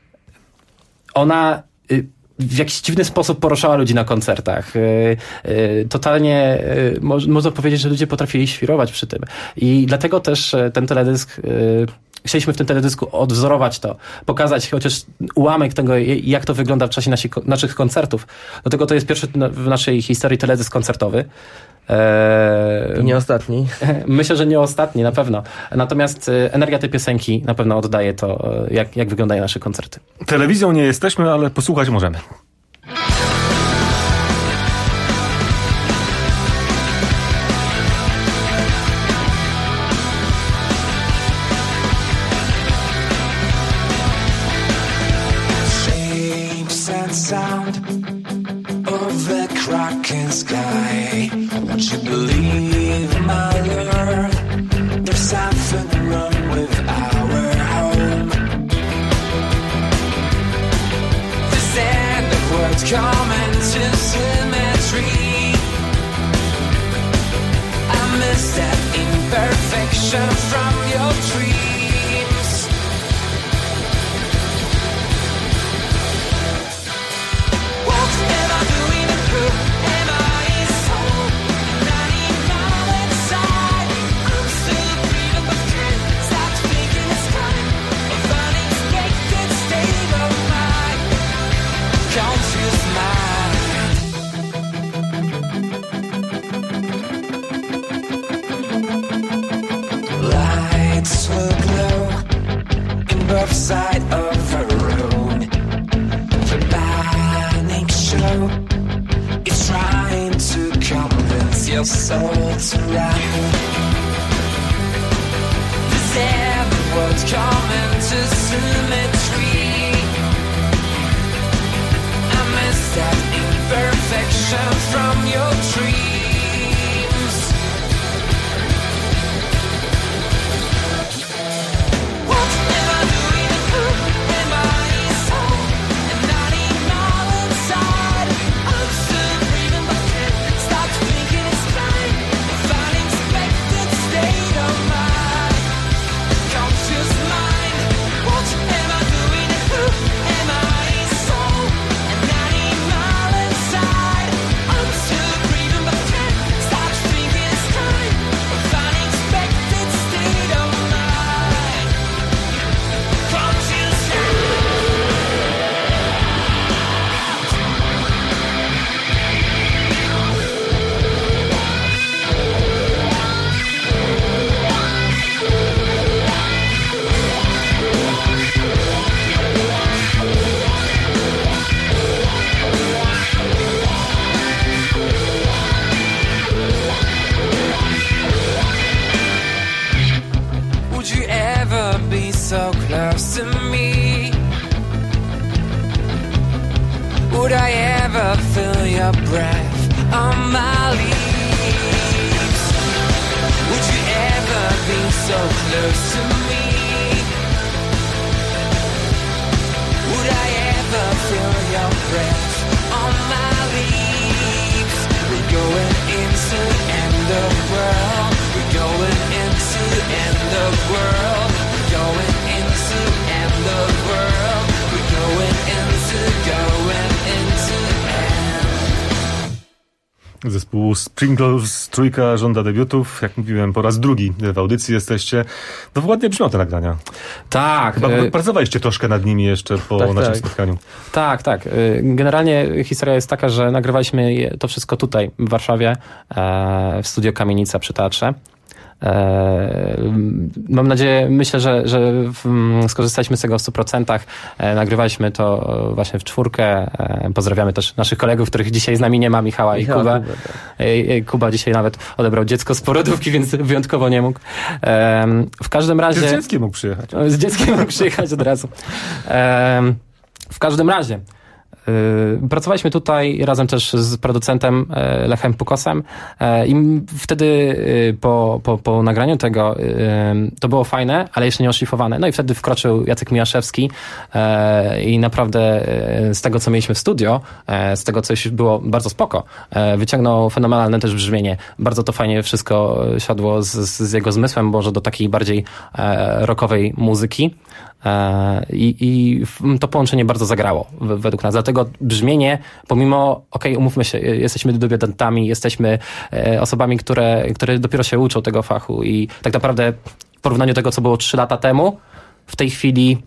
Speaker 10: ona y, w jakiś dziwny sposób poruszała ludzi na koncertach. Y, y, totalnie y, mo, można powiedzieć, że ludzie potrafili świrować przy tym. I dlatego też ten teledysk y, chcieliśmy w tym teledysku odwzorować to, pokazać chociaż ułamek tego, jak to wygląda w czasie nasi, naszych koncertów. Dlatego to jest pierwszy w naszej historii teledysk koncertowy.
Speaker 12: I nie ostatni.
Speaker 10: Myślę, że nie ostatni, na pewno. Natomiast energia tej piosenki na pewno oddaje to, jak, jak wyglądają nasze koncerty.
Speaker 2: Telewizją nie jesteśmy, ale posłuchać możemy.
Speaker 23: Sound of the cracking sky. Won't you believe my love? There's something wrong with our home. The sand of words come into symmetry. I miss that imperfection from your dreams. Both side of the road, the panic show is trying to convince your soul to run. The seven words come into symmetry. I miss that imperfection from your dreams. So close to me. Would I ever feel your breath on my lips? Would you ever be so close to me? Would I ever feel your breath on my lips? We're going into end of world. We're going into end of world. Going into end of world. We're going into, going into end.
Speaker 2: Zespół Sprinkles, trójka żąda debiutów. Jak mówiłem, po raz drugi w audycji jesteście. No ładnie brzmią te nagrania.
Speaker 10: Tak.
Speaker 2: Chyba y- pracowaliście troszkę nad nimi jeszcze po
Speaker 10: tak,
Speaker 2: naszym
Speaker 10: tak.
Speaker 2: spotkaniu.
Speaker 10: Tak, tak. Generalnie historia jest taka, że nagrywaliśmy to wszystko tutaj, w Warszawie, w studio Kamienica przy Teatrze. E, mam nadzieję, myślę, że, że w, skorzystaliśmy z tego w stu procentach. E, nagrywaliśmy to właśnie w czwórkę. E, pozdrawiamy też naszych kolegów, których dzisiaj z nami nie ma, Michała, Michała i Kubę. Kuba, tak. e, Kuba dzisiaj nawet odebrał dziecko z porodówki, więc wyjątkowo nie mógł. E, w każdym razie...
Speaker 2: Z dzieckiem mógł przyjechać.
Speaker 10: Z dzieckiem mógł przyjechać od razu. E, w każdym razie pracowaliśmy tutaj razem też z producentem Lechem Pukosem i wtedy po, po, po nagraniu tego to było fajne, ale jeszcze nie oszlifowane. No i wtedy wkroczył Jacek Mijaszewski i naprawdę z tego, co mieliśmy w studio, z tego, co już było bardzo spoko, wyciągnął fenomenalne też brzmienie. Bardzo to fajnie wszystko siadło z, z jego zmysłem, może do takiej bardziej rockowej muzyki. I, i to połączenie bardzo zagrało według nas. Dlatego brzmienie, pomimo, okej, okay, umówmy się, jesteśmy debiutantami, jesteśmy osobami, które, które dopiero się uczą tego fachu i tak naprawdę w porównaniu do tego, co było trzy lata temu, w tej chwili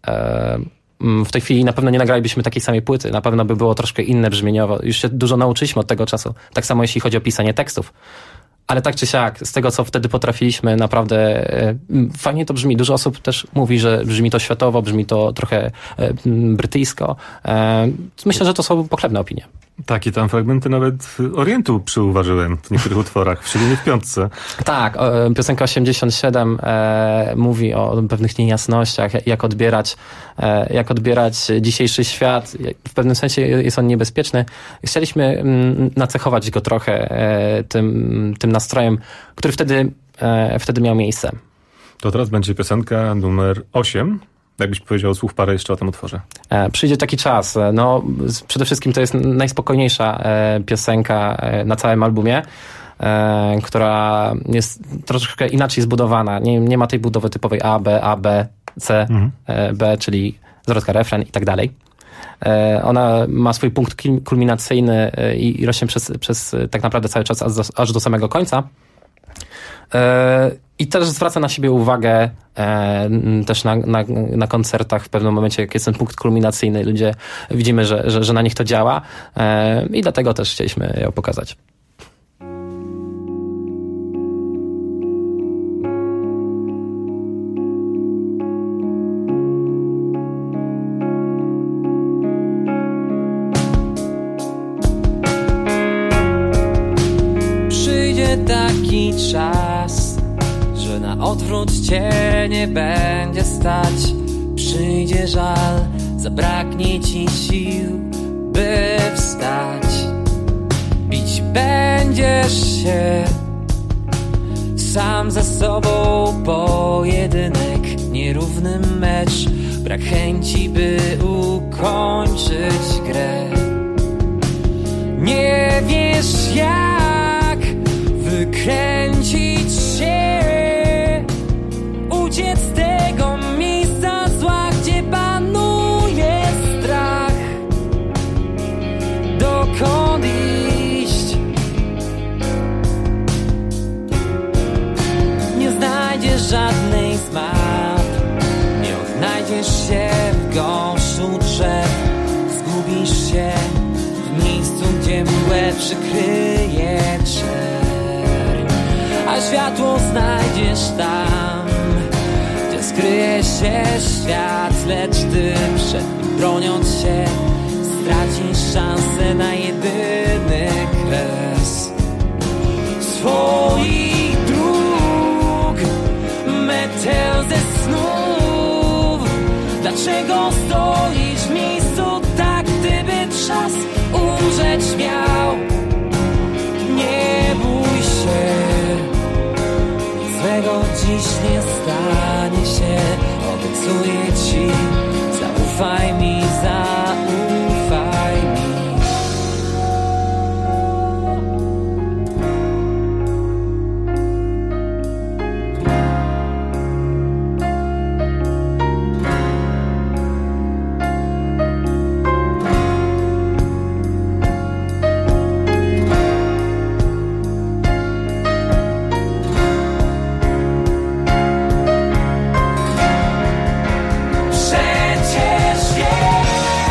Speaker 10: w tej chwili na pewno nie nagralibyśmy takiej samej płyty. Na pewno by było troszkę inne brzmieniowo. Już się dużo nauczyliśmy od tego czasu. Tak samo jeśli chodzi o pisanie tekstów. Ale tak czy siak, z tego, co wtedy potrafiliśmy, naprawdę e, fajnie to brzmi. Dużo osób też mówi, że brzmi to światowo, brzmi to trochę e, brytyjsko. E, myślę, że to są pochlebne opinie.
Speaker 2: Tak, i tam fragmenty nawet Orientu przyuważyłem w niektórych utworach, szczególnie w piątce.
Speaker 10: Tak, o, piosenka osiemdziesiąt siedem e, mówi o pewnych niejasnościach, jak odbierać, e, jak odbierać dzisiejszy świat. W pewnym sensie jest on niebezpieczny. Chcieliśmy m, nacechować go trochę e, tym, tym nastrojem, który wtedy, e, wtedy miał miejsce.
Speaker 2: To teraz będzie piosenka numer osiem. Jakbyś powiedział słów parę jeszcze o tym utworze.
Speaker 10: E, przyjdzie taki czas. No, przede wszystkim to jest najspokojniejsza e, piosenka e, na całym albumie, e, która jest troszeczkę inaczej zbudowana. Nie, nie ma tej budowy typowej A, B, A, B, C, mhm. e, B, czyli zwrotka, refren i tak dalej. E, ona ma swój punkt kulminacyjny e, i, i rośnie przez, przez tak naprawdę cały czas aż do, aż do samego końca. E, I też zwraca na siebie uwagę e, też na, na, na koncertach w pewnym momencie, jak jest ten punkt kulminacyjny, ludzie widzimy, że, że, że na nich to działa e, i dlatego też chcieliśmy ją pokazać.
Speaker 23: Przyjdzie taki czas, że na odwrót cię nie będzie stać. Przyjdzie żal, zabraknie ci sił, by wstać. Bić będziesz się sam ze sobą, pojedynek, nierówny mecz, brak chęci, by ukończyć grę. Nie wiesz jak wykręcić się, uciec z tego miejsca zła, gdzie panuje strach. Dokąd iść? Nie znajdziesz żadnej z map, nie odnajdziesz się w gąszczu drzew. Zgubisz się w miejscu, gdzie mgłę przykryje czerń, a światło znajdziesz tam, gdzie skryje się świat. Lecz ty przed nim broniąc się, stracisz szansę na jedyny kres swoich dróg, metę ze snów. Dlaczego stoisz w miejscu tak, gdyby czas umrzeć miał? Nie bój się, nic złego dziś nie stanie się. Obiecuję ci, zaufaj mi, zaufaj mi. Przecież wiem,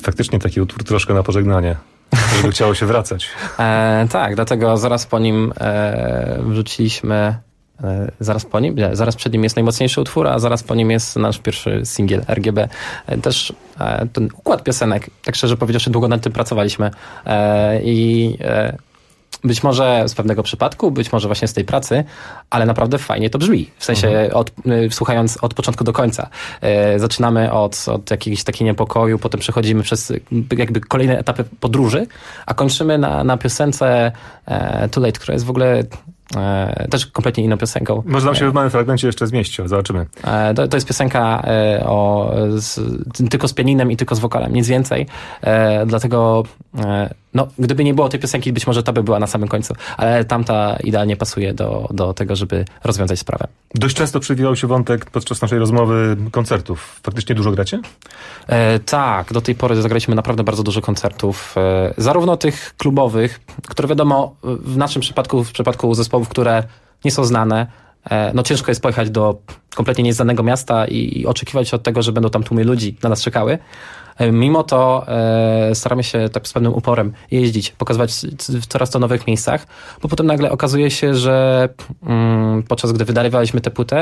Speaker 2: Faktycznie taki utwór troszkę na pożegnanie, żeby chciało się wracać.
Speaker 10: E, tak, dlatego zaraz po nim e, wrzuciliśmy, e, zaraz po nim, nie, zaraz przed nim jest najmocniejszy utwór, a zaraz po nim jest nasz pierwszy singiel R G B. E, też e, ten układ piosenek, tak szczerze powiedziawszy, długo nad tym pracowaliśmy e, i e, być może z pewnego przypadku, być może właśnie z tej pracy, ale naprawdę fajnie to brzmi. W sensie mhm. od, y, słuchając od początku do końca. Y, zaczynamy od, od jakiegoś takiego niepokoju, potem przechodzimy przez jakby kolejne etapy podróży, a kończymy na, na piosence e, Too Late, która jest w ogóle e, też kompletnie inną piosenką.
Speaker 2: Może nam się w małym fragmencie jeszcze zmieści, zobaczymy.
Speaker 10: E, to, to jest piosenka e, o, z, tylko z pianinem i tylko z wokalem, nic więcej. E, dlatego e, no, gdyby nie było tej piosenki, być może ta by była na samym końcu, ale tamta idealnie pasuje do, do tego, żeby rozwiązać sprawę.
Speaker 2: Dość często przewijał się wątek podczas naszej rozmowy koncertów. Faktycznie dużo gracie?
Speaker 10: E, tak, do tej pory zagraliśmy naprawdę bardzo dużo koncertów, e, zarówno tych klubowych, które wiadomo w naszym przypadku, w przypadku zespołów, które nie są znane, e, no ciężko jest pojechać do kompletnie nieznanego miasta i, i oczekiwać od tego, że będą tam tłumy ludzi na nas czekały. Mimo to e, staramy się tak z pewnym uporem jeździć, pokazywać w coraz to nowych miejscach, bo potem nagle okazuje się, że mm, podczas gdy wydawaliśmy tę płytę,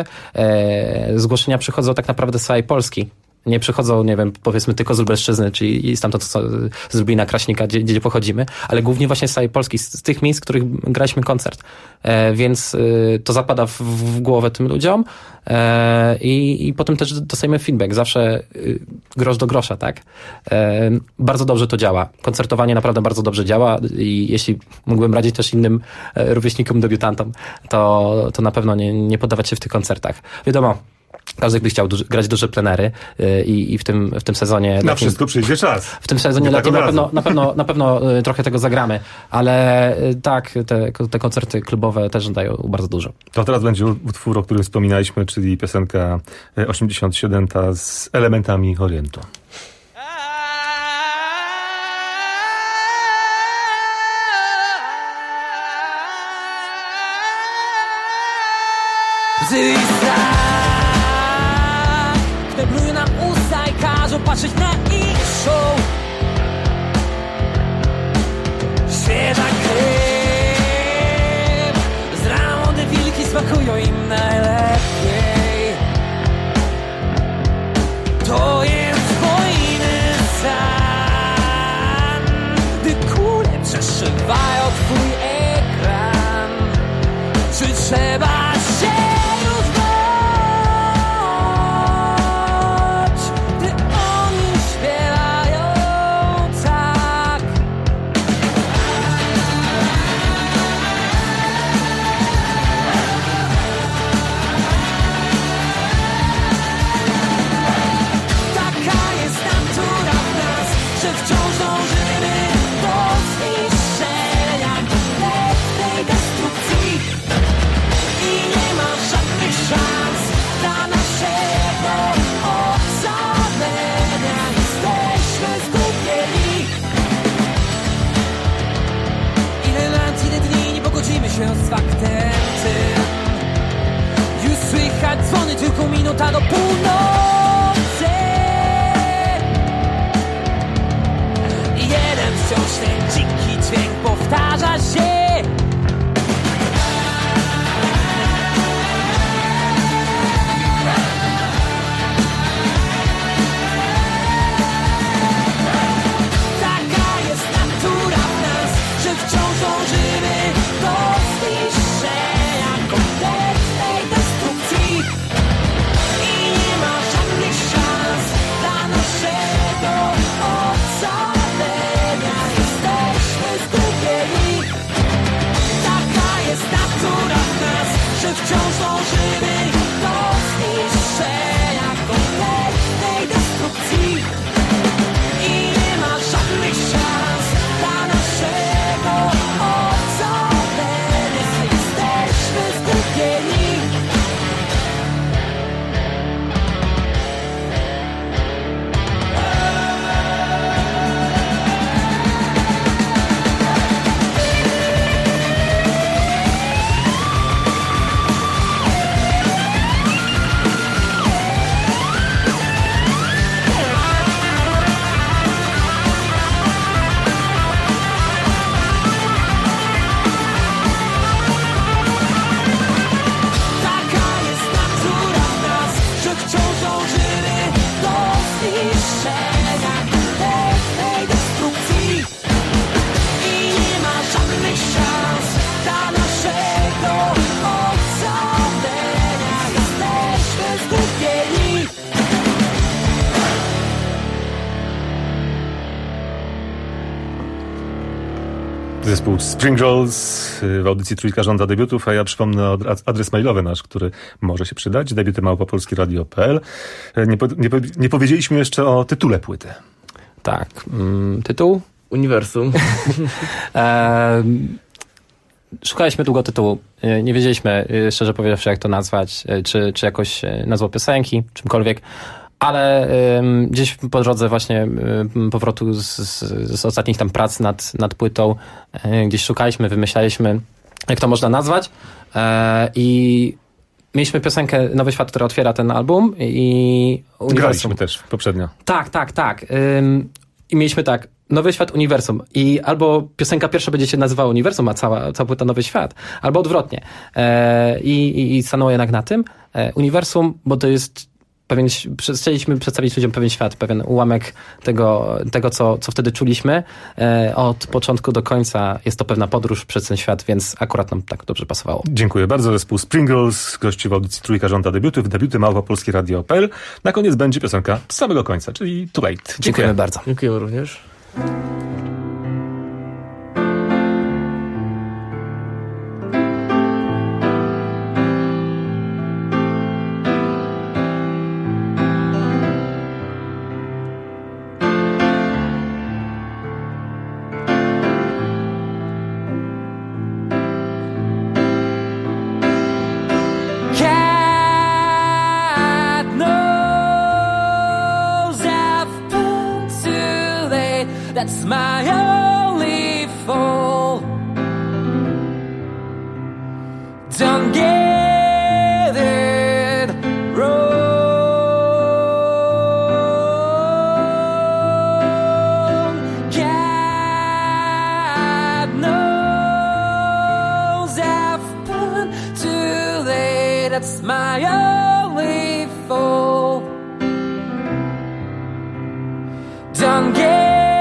Speaker 10: e, zgłoszenia przychodzą tak naprawdę z całej Polski. Nie przychodzą, nie wiem, powiedzmy tylko z Lubelszczyzny, czyli stamtąd co, z Lublina, Kraśnika, gdzie, gdzie pochodzimy, ale głównie właśnie z całej Polski, z, z tych miejsc, w których graliśmy koncert. E, więc y, to zapada w, w głowę tym ludziom e, i, i potem też dostajemy feedback, zawsze y, grosz do grosza, tak? E, bardzo dobrze to działa. Koncertowanie naprawdę bardzo dobrze działa i jeśli mógłbym radzić też innym e, rówieśnikom, debiutantom, to, to na pewno nie, nie poddawać się w tych koncertach. Wiadomo, każdy by chciał duży, grać duże plenery yy, i w tym, w tym sezonie...
Speaker 2: Na
Speaker 10: takim,
Speaker 2: wszystko przyjdzie czas.
Speaker 10: W tym sezonie
Speaker 2: tak
Speaker 10: letnim na pewno, na, pewno, na pewno yy, trochę tego zagramy, ale yy, tak, te, te koncerty klubowe też dają bardzo dużo.
Speaker 2: To teraz będzie utwór, o którym wspominaliśmy, czyli piosenka osiemdziesiąt siedem, ta z elementami Orientu.
Speaker 23: Kneblują nam usta i każą patrzeć na ich show. Świeża krew, z rana młode wilki smakują im najlepiej. To jest wojny san, gdy kule przeszywają twój ekran. Czy trzeba się z faktem tym. Już słychać dzwony, tylko minuta do północy. I jeden wciąż ten dziki dźwięk powtarza się. Wciąż dążymy do zniszczenia, kompletnej destrukcji i nie ma żadnych szans dla naszego ocalenia.
Speaker 2: Zespół Springles w audycji Trójka żąda debiutów, a ja przypomnę adres mailowy nasz, który może się przydać, debiuty małpa polskie radio kropka p l. Nie, nie, nie powiedzieliśmy jeszcze o tytule płyty.
Speaker 10: Tak. Mm, tytuł?
Speaker 12: Uniwersum.
Speaker 10: e, szukaliśmy długo tytułu. Nie wiedzieliśmy, szczerze powiedziawszy, jak to nazwać, czy, czy jakoś nazwą piosenki, czymkolwiek. Ale y, gdzieś po drodze właśnie y, powrotu z, z, z ostatnich tam prac nad, nad płytą y, gdzieś szukaliśmy, wymyślaliśmy, jak to można nazwać. Y, I mieliśmy piosenkę Nowy Świat, która otwiera ten album. I
Speaker 2: graliśmy też poprzednio.
Speaker 10: Tak, tak, tak. Y, I mieliśmy tak, Nowy Świat, Uniwersum. I albo piosenka pierwsza będzie się nazywała Uniwersum, a cała, cała płyta Nowy Świat. Albo odwrotnie. Y, i, I stanęło jednak na tym. Y, Uniwersum, bo to jest pewien, chcieliśmy przedstawić ludziom pewien świat, pewien ułamek tego, tego co, co wtedy czuliśmy. E, od początku do końca jest to pewna podróż przez ten świat, więc akurat nam tak dobrze pasowało.
Speaker 2: Dziękuję bardzo. Zespół Springles, gości w audycji Trójka żąda debiutów, debiuty małpa polskie radio kropka p l. Na koniec będzie piosenka z samego końca, czyli Too Late. Dziękuję.
Speaker 10: Dziękujemy bardzo.
Speaker 12: Dziękujemy również.
Speaker 23: That's my only fault. Don't get it wrong. God knows I've been too late. That's my only fault. Don't get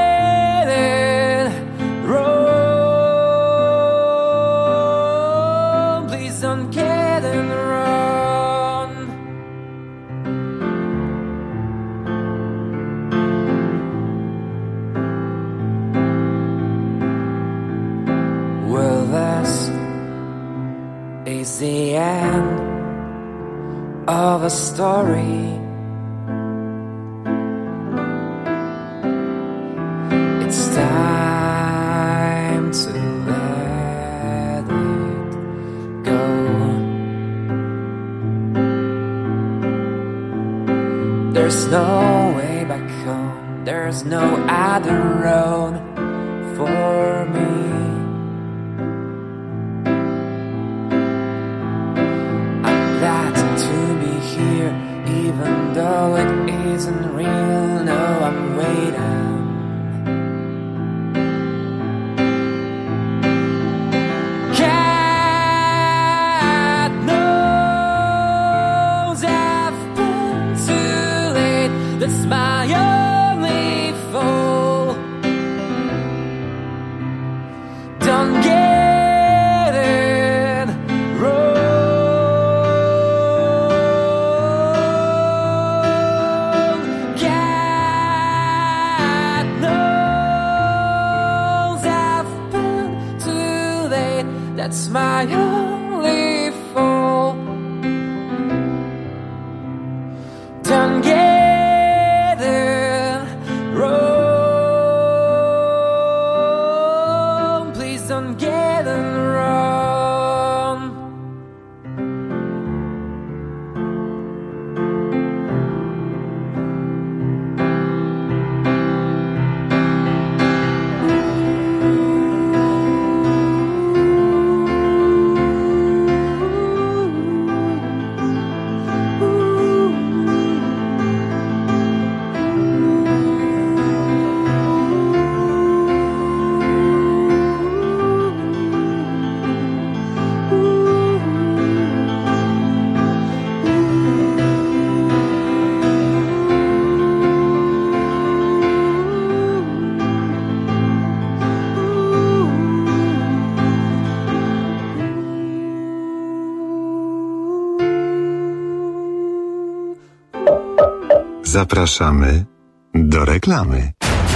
Speaker 23: the end of a story. It's time to let it go. There's no way back home. There's no other road for me. Even though it isn't real, no, I'm waiting. God knows I've been too late. That's my only fault. Don't get That's my only fault. Don't get it wrong. Please don't get it wrong.
Speaker 3: Zapraszamy do reklamy.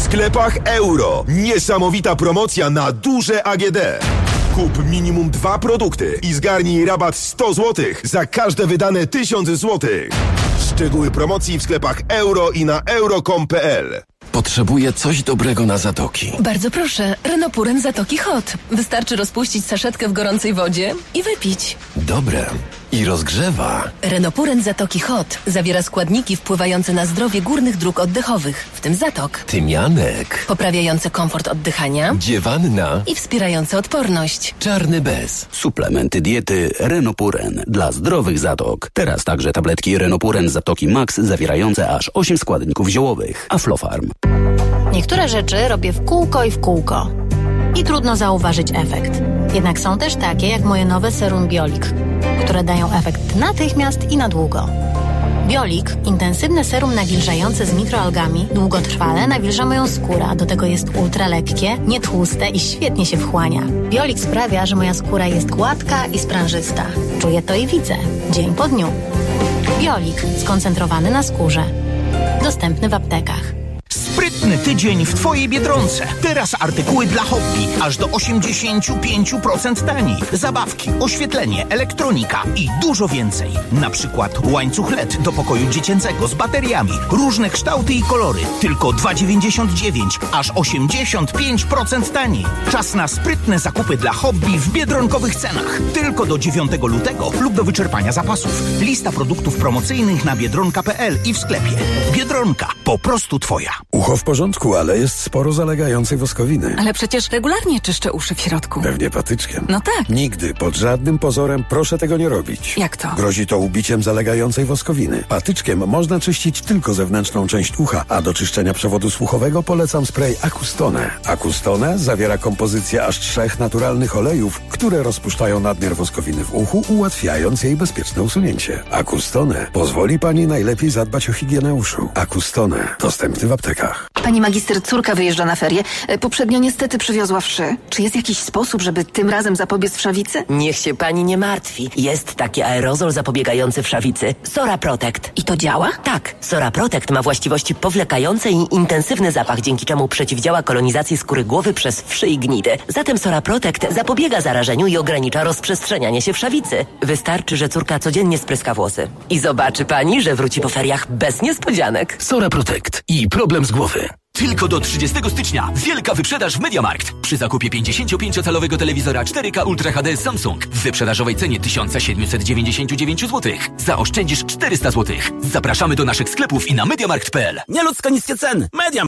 Speaker 3: sklepach Euro. Niesamowita promocja na duże A G D. Kup minimum dwa produkty i zgarnij rabat sto złotych za każde wydane tysiąc złotych. Szczegóły promocji w sklepach Euro i na euro kropka com kropka p l.
Speaker 15: Potrzebuję coś dobrego na zatoki.
Speaker 11: Bardzo proszę, Renopuren Zatoki Hot. Wystarczy rozpuścić saszetkę w gorącej wodzie i wypić.
Speaker 15: Dobre. I rozgrzewa.
Speaker 11: Renopuren Zatoki Hot zawiera składniki wpływające na zdrowie górnych dróg oddechowych, w tym zatok.
Speaker 15: Tymianek.
Speaker 11: Poprawiające komfort oddychania.
Speaker 15: Dziewanna.
Speaker 11: I wspierające odporność.
Speaker 15: Czarny bez.
Speaker 16: Suplementy diety Renopuren dla zdrowych zatok. Teraz także tabletki Renopuren Zatoki Max zawierające aż osiem składników ziołowych. Aflofarm.
Speaker 24: Niektóre rzeczy robię w kółko i w kółko. I trudno zauważyć efekt. Jednak są też takie jak moje nowe serum Biolik, które dają efekt natychmiast i na długo. Biolik, intensywne serum nawilżające z mikroalgami, długotrwale nawilża moją skórę, a do tego jest ultra lekkie, nietłuste i świetnie się wchłania. Biolik sprawia, że moja skóra jest gładka i sprężysta. Czuję to i widzę, dzień po dniu. Biolik, skoncentrowany na skórze. Dostępny w aptekach.
Speaker 25: Sprytny tydzień w Twojej Biedronce. Teraz artykuły dla hobby. Aż do osiemdziesiąt pięć procent taniej. Zabawki, oświetlenie, elektronika i dużo więcej. Na przykład łańcuch L E D do pokoju dziecięcego z bateriami. Różne kształty i kolory. Tylko dwa dziewięćdziesiąt dziewięć. Aż osiemdziesiąt pięć procent taniej. Czas na sprytne zakupy dla hobby w biedronkowych cenach. Tylko do dziewiątego lutego lub do wyczerpania zapasów. Lista produktów promocyjnych na biedronka kropka p l i w sklepie. Biedronka. Po prostu Twoja.
Speaker 26: Ucho w porządku, ale jest sporo zalegającej woskowiny.
Speaker 27: Ale przecież regularnie czyszczę uszy w środku.
Speaker 26: Pewnie patyczkiem.
Speaker 27: No tak.
Speaker 26: Nigdy, pod żadnym pozorem proszę tego nie robić.
Speaker 27: Jak to?
Speaker 26: Grozi to ubiciem zalegającej woskowiny. Patyczkiem można czyścić tylko zewnętrzną część ucha, a do czyszczenia przewodu słuchowego polecam spray Acustone. Acustone zawiera kompozycję aż trzech naturalnych olejów, które rozpuszczają nadmiar woskowiny w uchu, ułatwiając jej bezpieczne usunięcie. Acustone pozwoli Pani najlepiej zadbać o higienę uszu. Acustone. Dostępny w aptekach.
Speaker 28: Pani magister, córka wyjeżdża na ferie. Poprzednio niestety przywiozła wszy. Czy jest jakiś sposób, żeby tym razem zapobiec wszawicy?
Speaker 29: Niech się pani nie martwi. Jest taki aerozol zapobiegający wszawicy. Sora Protect.
Speaker 28: I to działa?
Speaker 29: Tak. Sora Protect ma właściwości powlekające i intensywny zapach, dzięki czemu przeciwdziała kolonizacji skóry głowy przez wszy i gnidy. Zatem Sora Protect zapobiega zarażeniu i ogranicza rozprzestrzenianie się wszawicy. Wystarczy, że córka codziennie spryska włosy. I zobaczy pani, że wróci po feriach bez niespodzianek.
Speaker 15: Sora Protect i problem z głowy.
Speaker 30: Tylko do trzydziestego stycznia wielka wyprzedaż w MediaMarkt. Przy zakupie pięćdziesięciopięciocalowego telewizora cztery K Ultra H D Samsung w wyprzedażowej cenie tysiąc siedemset dziewięćdziesiąt dziewięć złotych zaoszczędzisz czterysta złotych. Zapraszamy do naszych sklepów i na mediamarkt kropka p l. Nieludzko niskie ceny. Mediamarkt.